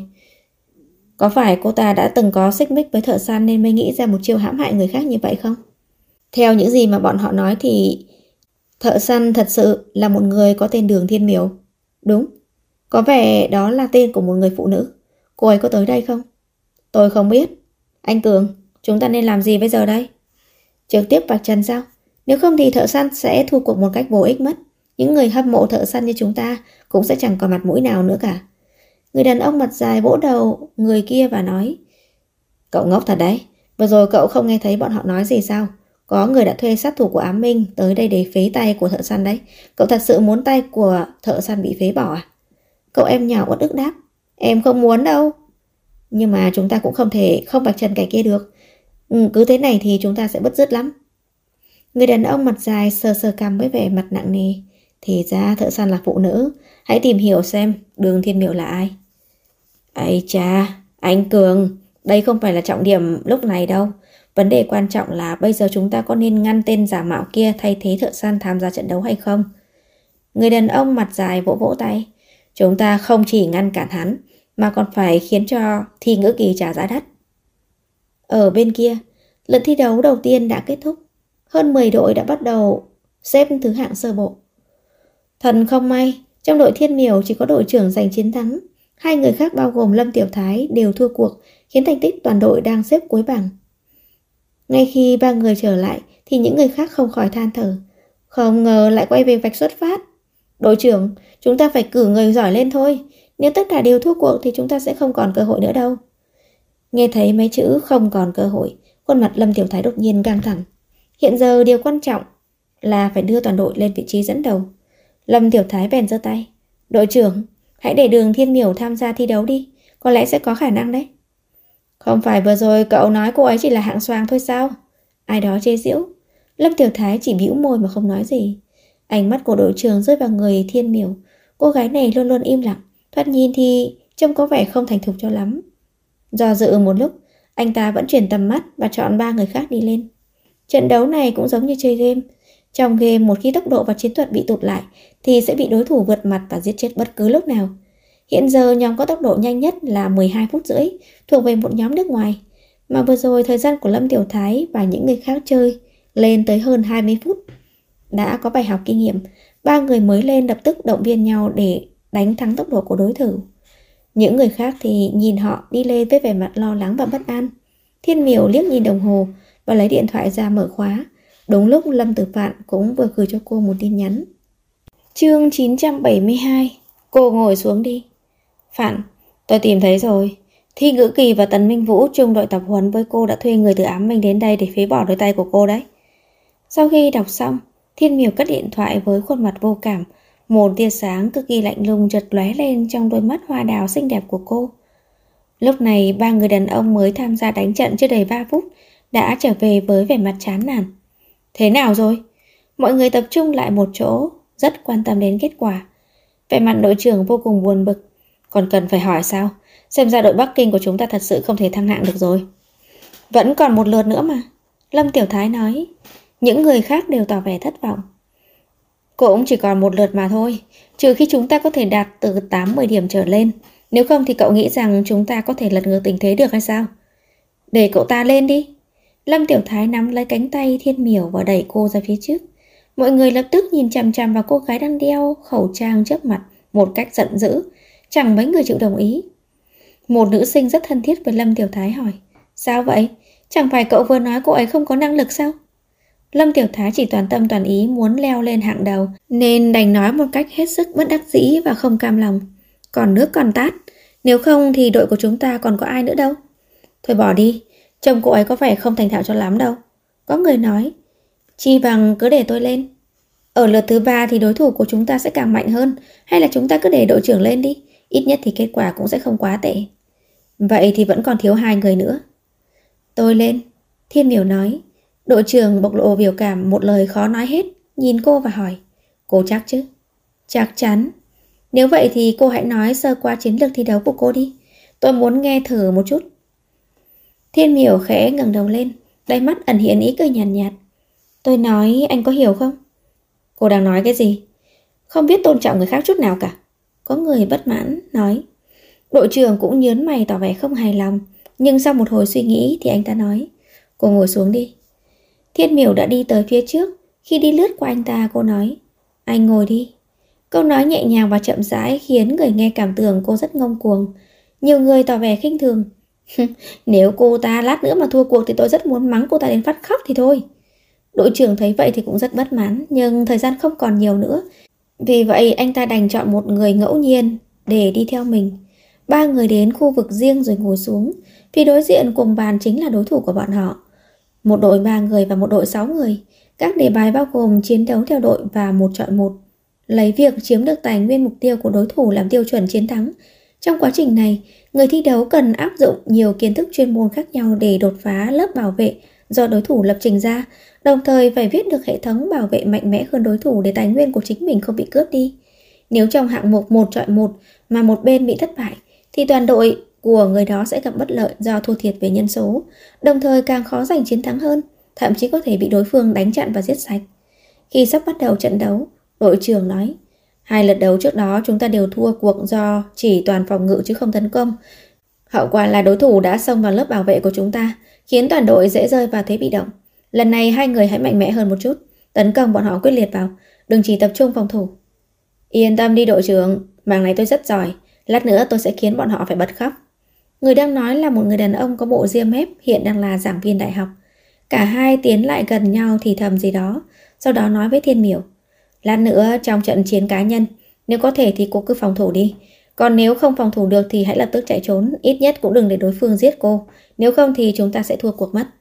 Có phải cô ta đã từng có xích mích với thợ săn nên mới nghĩ ra một chiêu hãm hại người khác như vậy không? Theo những gì mà bọn họ nói thì thợ săn thật sự là một người có tên Đường Thiên Miểu. Đúng, có vẻ đó là tên của một người phụ nữ. Cô ấy có tới đây không? Tôi không biết. Anh Cường, chúng ta nên làm gì bây giờ đây? Trực tiếp vạch trần sao? Nếu không thì thợ săn sẽ thua cuộc một cách vô ích mất. Những người hâm mộ thợ săn như chúng ta cũng sẽ chẳng còn mặt mũi nào nữa cả. Người đàn ông mặt dài vỗ đầu người kia và nói: Cậu ngốc thật đấy. Vừa rồi cậu không nghe thấy bọn họ nói gì sao? Có người đã thuê sát thủ của Ám Minh tới đây để phế tay của thợ săn đấy. Cậu thật sự muốn tay của thợ săn bị phế bỏ à? Cậu em nhỏ uất ức đáp: Em không muốn đâu. Nhưng mà chúng ta cũng không thể không vạch trần kẻ kia được. Cứ thế này thì chúng ta sẽ bứt rứt lắm. Người đàn ông mặt dài sờ sờ cằm với vẻ mặt nặng nề. Thì ra thợ săn là phụ nữ. Hãy tìm hiểu xem Đường Thiên Miểu là ai. Ây cha, anh Cường, đây không phải là trọng điểm lúc này đâu. Vấn đề quan trọng là bây giờ chúng ta có nên ngăn tên giả mạo kia thay thế thợ săn tham gia trận đấu hay không? Người đàn ông mặt dài vỗ vỗ tay. Chúng ta không chỉ ngăn cản hắn, mà còn phải khiến cho Thi Ngữ Kỳ trả giá đắt. Ở bên kia, lần thi đấu đầu tiên đã kết thúc. Hơn 10 đội đã bắt đầu xếp thứ hạng sơ bộ. Thần không may, trong đội Thiên Miểu chỉ có đội trưởng giành chiến thắng. Hai người khác bao gồm Lâm Tiểu Thái đều thua cuộc, khiến thành tích toàn đội đang xếp cuối bảng. Ngay khi ba người trở lại thì những người khác không khỏi than thở. Không ngờ lại quay về vạch xuất phát. Đội trưởng, chúng ta phải cử người giỏi lên thôi. Nếu tất cả đều thua cuộc thì chúng ta sẽ không còn cơ hội nữa đâu. Nghe thấy mấy chữ không còn cơ hội, khuôn mặt Lâm Tiểu Thái đột nhiên căng thẳng. Hiện giờ điều quan trọng là phải đưa toàn đội lên vị trí dẫn đầu. Lâm Tiểu Thái bèn giơ tay. Đội trưởng, hãy để Đường Thiên Miểu tham gia thi đấu đi. Có lẽ sẽ có khả năng đấy. Không phải vừa rồi cậu nói cô ấy chỉ là hạng xoang thôi sao? Ai đó chê giễu. Lâm Tiểu Thái chỉ bĩu môi mà không nói gì. Ánh mắt của đội trưởng rơi vào người Thiên Miểu. Cô gái này luôn luôn im lặng. Thoạt nhìn thì trông có vẻ không thành thục cho lắm. Do dự một lúc, anh ta vẫn chuyển tầm mắt và chọn ba người khác đi lên. Trận đấu này cũng giống như chơi game. Trong game một khi tốc độ và chiến thuật bị tụt lại thì sẽ bị đối thủ vượt mặt và giết chết bất cứ lúc nào. Hiện giờ nhóm có tốc độ nhanh nhất là 12 phút rưỡi, thuộc về một nhóm nước ngoài. Mà vừa rồi thời gian của Lâm Tiểu Thái và những người khác chơi lên tới hơn 20 phút. Đã có bài học kinh nghiệm, ba người mới lên lập tức động viên nhau để đánh thắng tốc độ của đối thủ. Những người khác thì nhìn họ đi lên với vẻ mặt lo lắng và bất an. Thiên Miểu liếc nhìn đồng hồ và lấy điện thoại ra mở khóa. Đúng lúc Lâm Tử Phạn cũng vừa gửi cho cô một tin nhắn. Chương 972. Cô ngồi xuống đi. Phạn, tôi tìm thấy rồi. Thi Ngữ Kỳ và Tần Minh Vũ chung đội tập huấn với cô đã thuê người từ Ám Minh đến đây để phế bỏ đôi tay của cô đấy. Sau khi đọc xong, Thiên Miểu cất điện thoại với khuôn mặt vô cảm. Một tia sáng cực kỳ lạnh lùng chợt lóe lên trong đôi mắt hoa đào xinh đẹp của cô. Lúc này ba người đàn ông mới tham gia đánh trận chưa đầy 3 phút đã trở về với vẻ mặt chán nản. Thế nào rồi? Mọi người tập trung lại một chỗ, rất quan tâm đến kết quả. Vẻ mặt đội trưởng vô cùng buồn bực. Còn cần phải hỏi sao? Xem ra đội Bắc Kinh của chúng ta thật sự không thể thăng hạng được rồi. Vẫn còn một lượt nữa mà. Lâm Tiểu Thái nói. Những người khác đều tỏ vẻ thất vọng. Cũng chỉ còn một lượt mà thôi. Trừ khi chúng ta có thể đạt từ 8-10 điểm trở lên. Nếu không thì cậu nghĩ rằng chúng ta có thể lật ngược tình thế được hay sao? Để cậu ta lên đi. Lâm Tiểu Thái nắm lấy cánh tay Thiên Miểu và đẩy cô ra phía trước. Mọi người lập tức nhìn chằm chằm vào cô gái đang đeo khẩu trang trước mặt một cách giận dữ. Chẳng mấy người chịu đồng ý. Một nữ sinh rất thân thiết với Lâm Tiểu Thái hỏi. Sao vậy? Chẳng phải cậu vừa nói cô ấy không có năng lực sao? Lâm Tiểu Thái chỉ toàn tâm toàn ý muốn leo lên hạng đầu, nên đành nói một cách hết sức bất đắc dĩ và không cam lòng. Còn nước còn tát. Nếu không thì đội của chúng ta còn có ai nữa đâu. Thôi bỏ đi. Trông cô ấy có vẻ không thành thạo cho lắm đâu. Có người nói. Chi bằng cứ để tôi lên. Ở lượt thứ 3 thì đối thủ của chúng ta sẽ càng mạnh hơn. Hay là chúng ta cứ để đội trưởng lên đi. Ít nhất thì kết quả cũng sẽ không quá tệ. Vậy thì vẫn còn thiếu 2 người nữa. Tôi lên. Thiên Miểu nói. Đội trưởng bộc lộ biểu cảm một lời khó nói hết. Nhìn cô và hỏi. Cô chắc chứ? Chắc chắn. Nếu vậy thì cô hãy nói sơ qua chiến lược thi đấu của cô đi. Tôi muốn nghe thử một chút. Thiên Miểu khẽ ngẩng đầu lên. Đáy mắt ẩn hiện ý cười nhàn nhạt. Tôi nói anh có hiểu không? Cô đang nói cái gì? Không biết tôn trọng người khác chút nào cả. Có người bất mãn nói. Đội trưởng cũng nhớn mày tỏ vẻ không hài lòng. Nhưng sau một hồi suy nghĩ thì anh ta nói. Cô ngồi xuống đi. Thiên Miểu đã đi tới phía trước. Khi đi lướt qua anh ta, cô nói: anh ngồi đi. Câu nói nhẹ nhàng và chậm rãi khiến người nghe cảm tưởng cô rất ngông cuồng. Nhiều người tỏ vẻ khinh thường. Nếu cô ta lát nữa mà thua cuộc thì tôi rất muốn mắng cô ta đến phát khóc thì thôi. Đội trưởng thấy vậy thì cũng rất bất mãn, nhưng thời gian không còn nhiều nữa. Vì vậy anh ta đành chọn một người ngẫu nhiên để đi theo mình. Ba người đến khu vực riêng rồi ngồi xuống. Phía đối diện cùng bàn chính là đối thủ của bọn họ. Một đội 3 người và một đội 6 người. Các đề bài bao gồm chiến đấu theo đội và 1 chọi 1. Lấy việc chiếm được tài nguyên mục tiêu của đối thủ làm tiêu chuẩn chiến thắng. Trong quá trình này, người thi đấu cần áp dụng nhiều kiến thức chuyên môn khác nhau để đột phá lớp bảo vệ do đối thủ lập trình ra, đồng thời phải viết được hệ thống bảo vệ mạnh mẽ hơn đối thủ để tài nguyên của chính mình không bị cướp đi. Nếu trong hạng mục 1 chọi 1 mà một bên bị thất bại, thì toàn đội của người đó sẽ gặp bất lợi do thua thiệt về nhân số, đồng thời càng khó giành chiến thắng hơn, thậm chí có thể bị đối phương đánh chặn và giết sạch. Khi sắp bắt đầu trận đấu, đội trưởng nói: 2 lượt đấu trước đó chúng ta đều thua cuộc do chỉ toàn phòng ngự chứ không tấn công. Hậu quả là đối thủ đã xông vào lớp bảo vệ của chúng ta, khiến toàn đội dễ rơi vào thế bị động. Lần này 2 người hãy mạnh mẽ hơn một chút, tấn công bọn họ quyết liệt vào, đừng chỉ tập trung phòng thủ. Yên tâm đi đội trưởng, mảng này tôi rất giỏi, lát nữa tôi sẽ khiến bọn họ phải bật khóc. Người đang nói là một người đàn ông có bộ ria mép, hiện đang là giảng viên đại học. Cả hai tiến lại gần nhau thì thầm gì đó, sau đó nói với Thiên Miểu: lát nữa trong trận chiến cá nhân, nếu có thể thì cô cứ phòng thủ đi. Còn nếu không phòng thủ được thì hãy lập tức chạy trốn, ít nhất cũng đừng để đối phương giết cô. Nếu không thì chúng ta sẽ thua cuộc mất.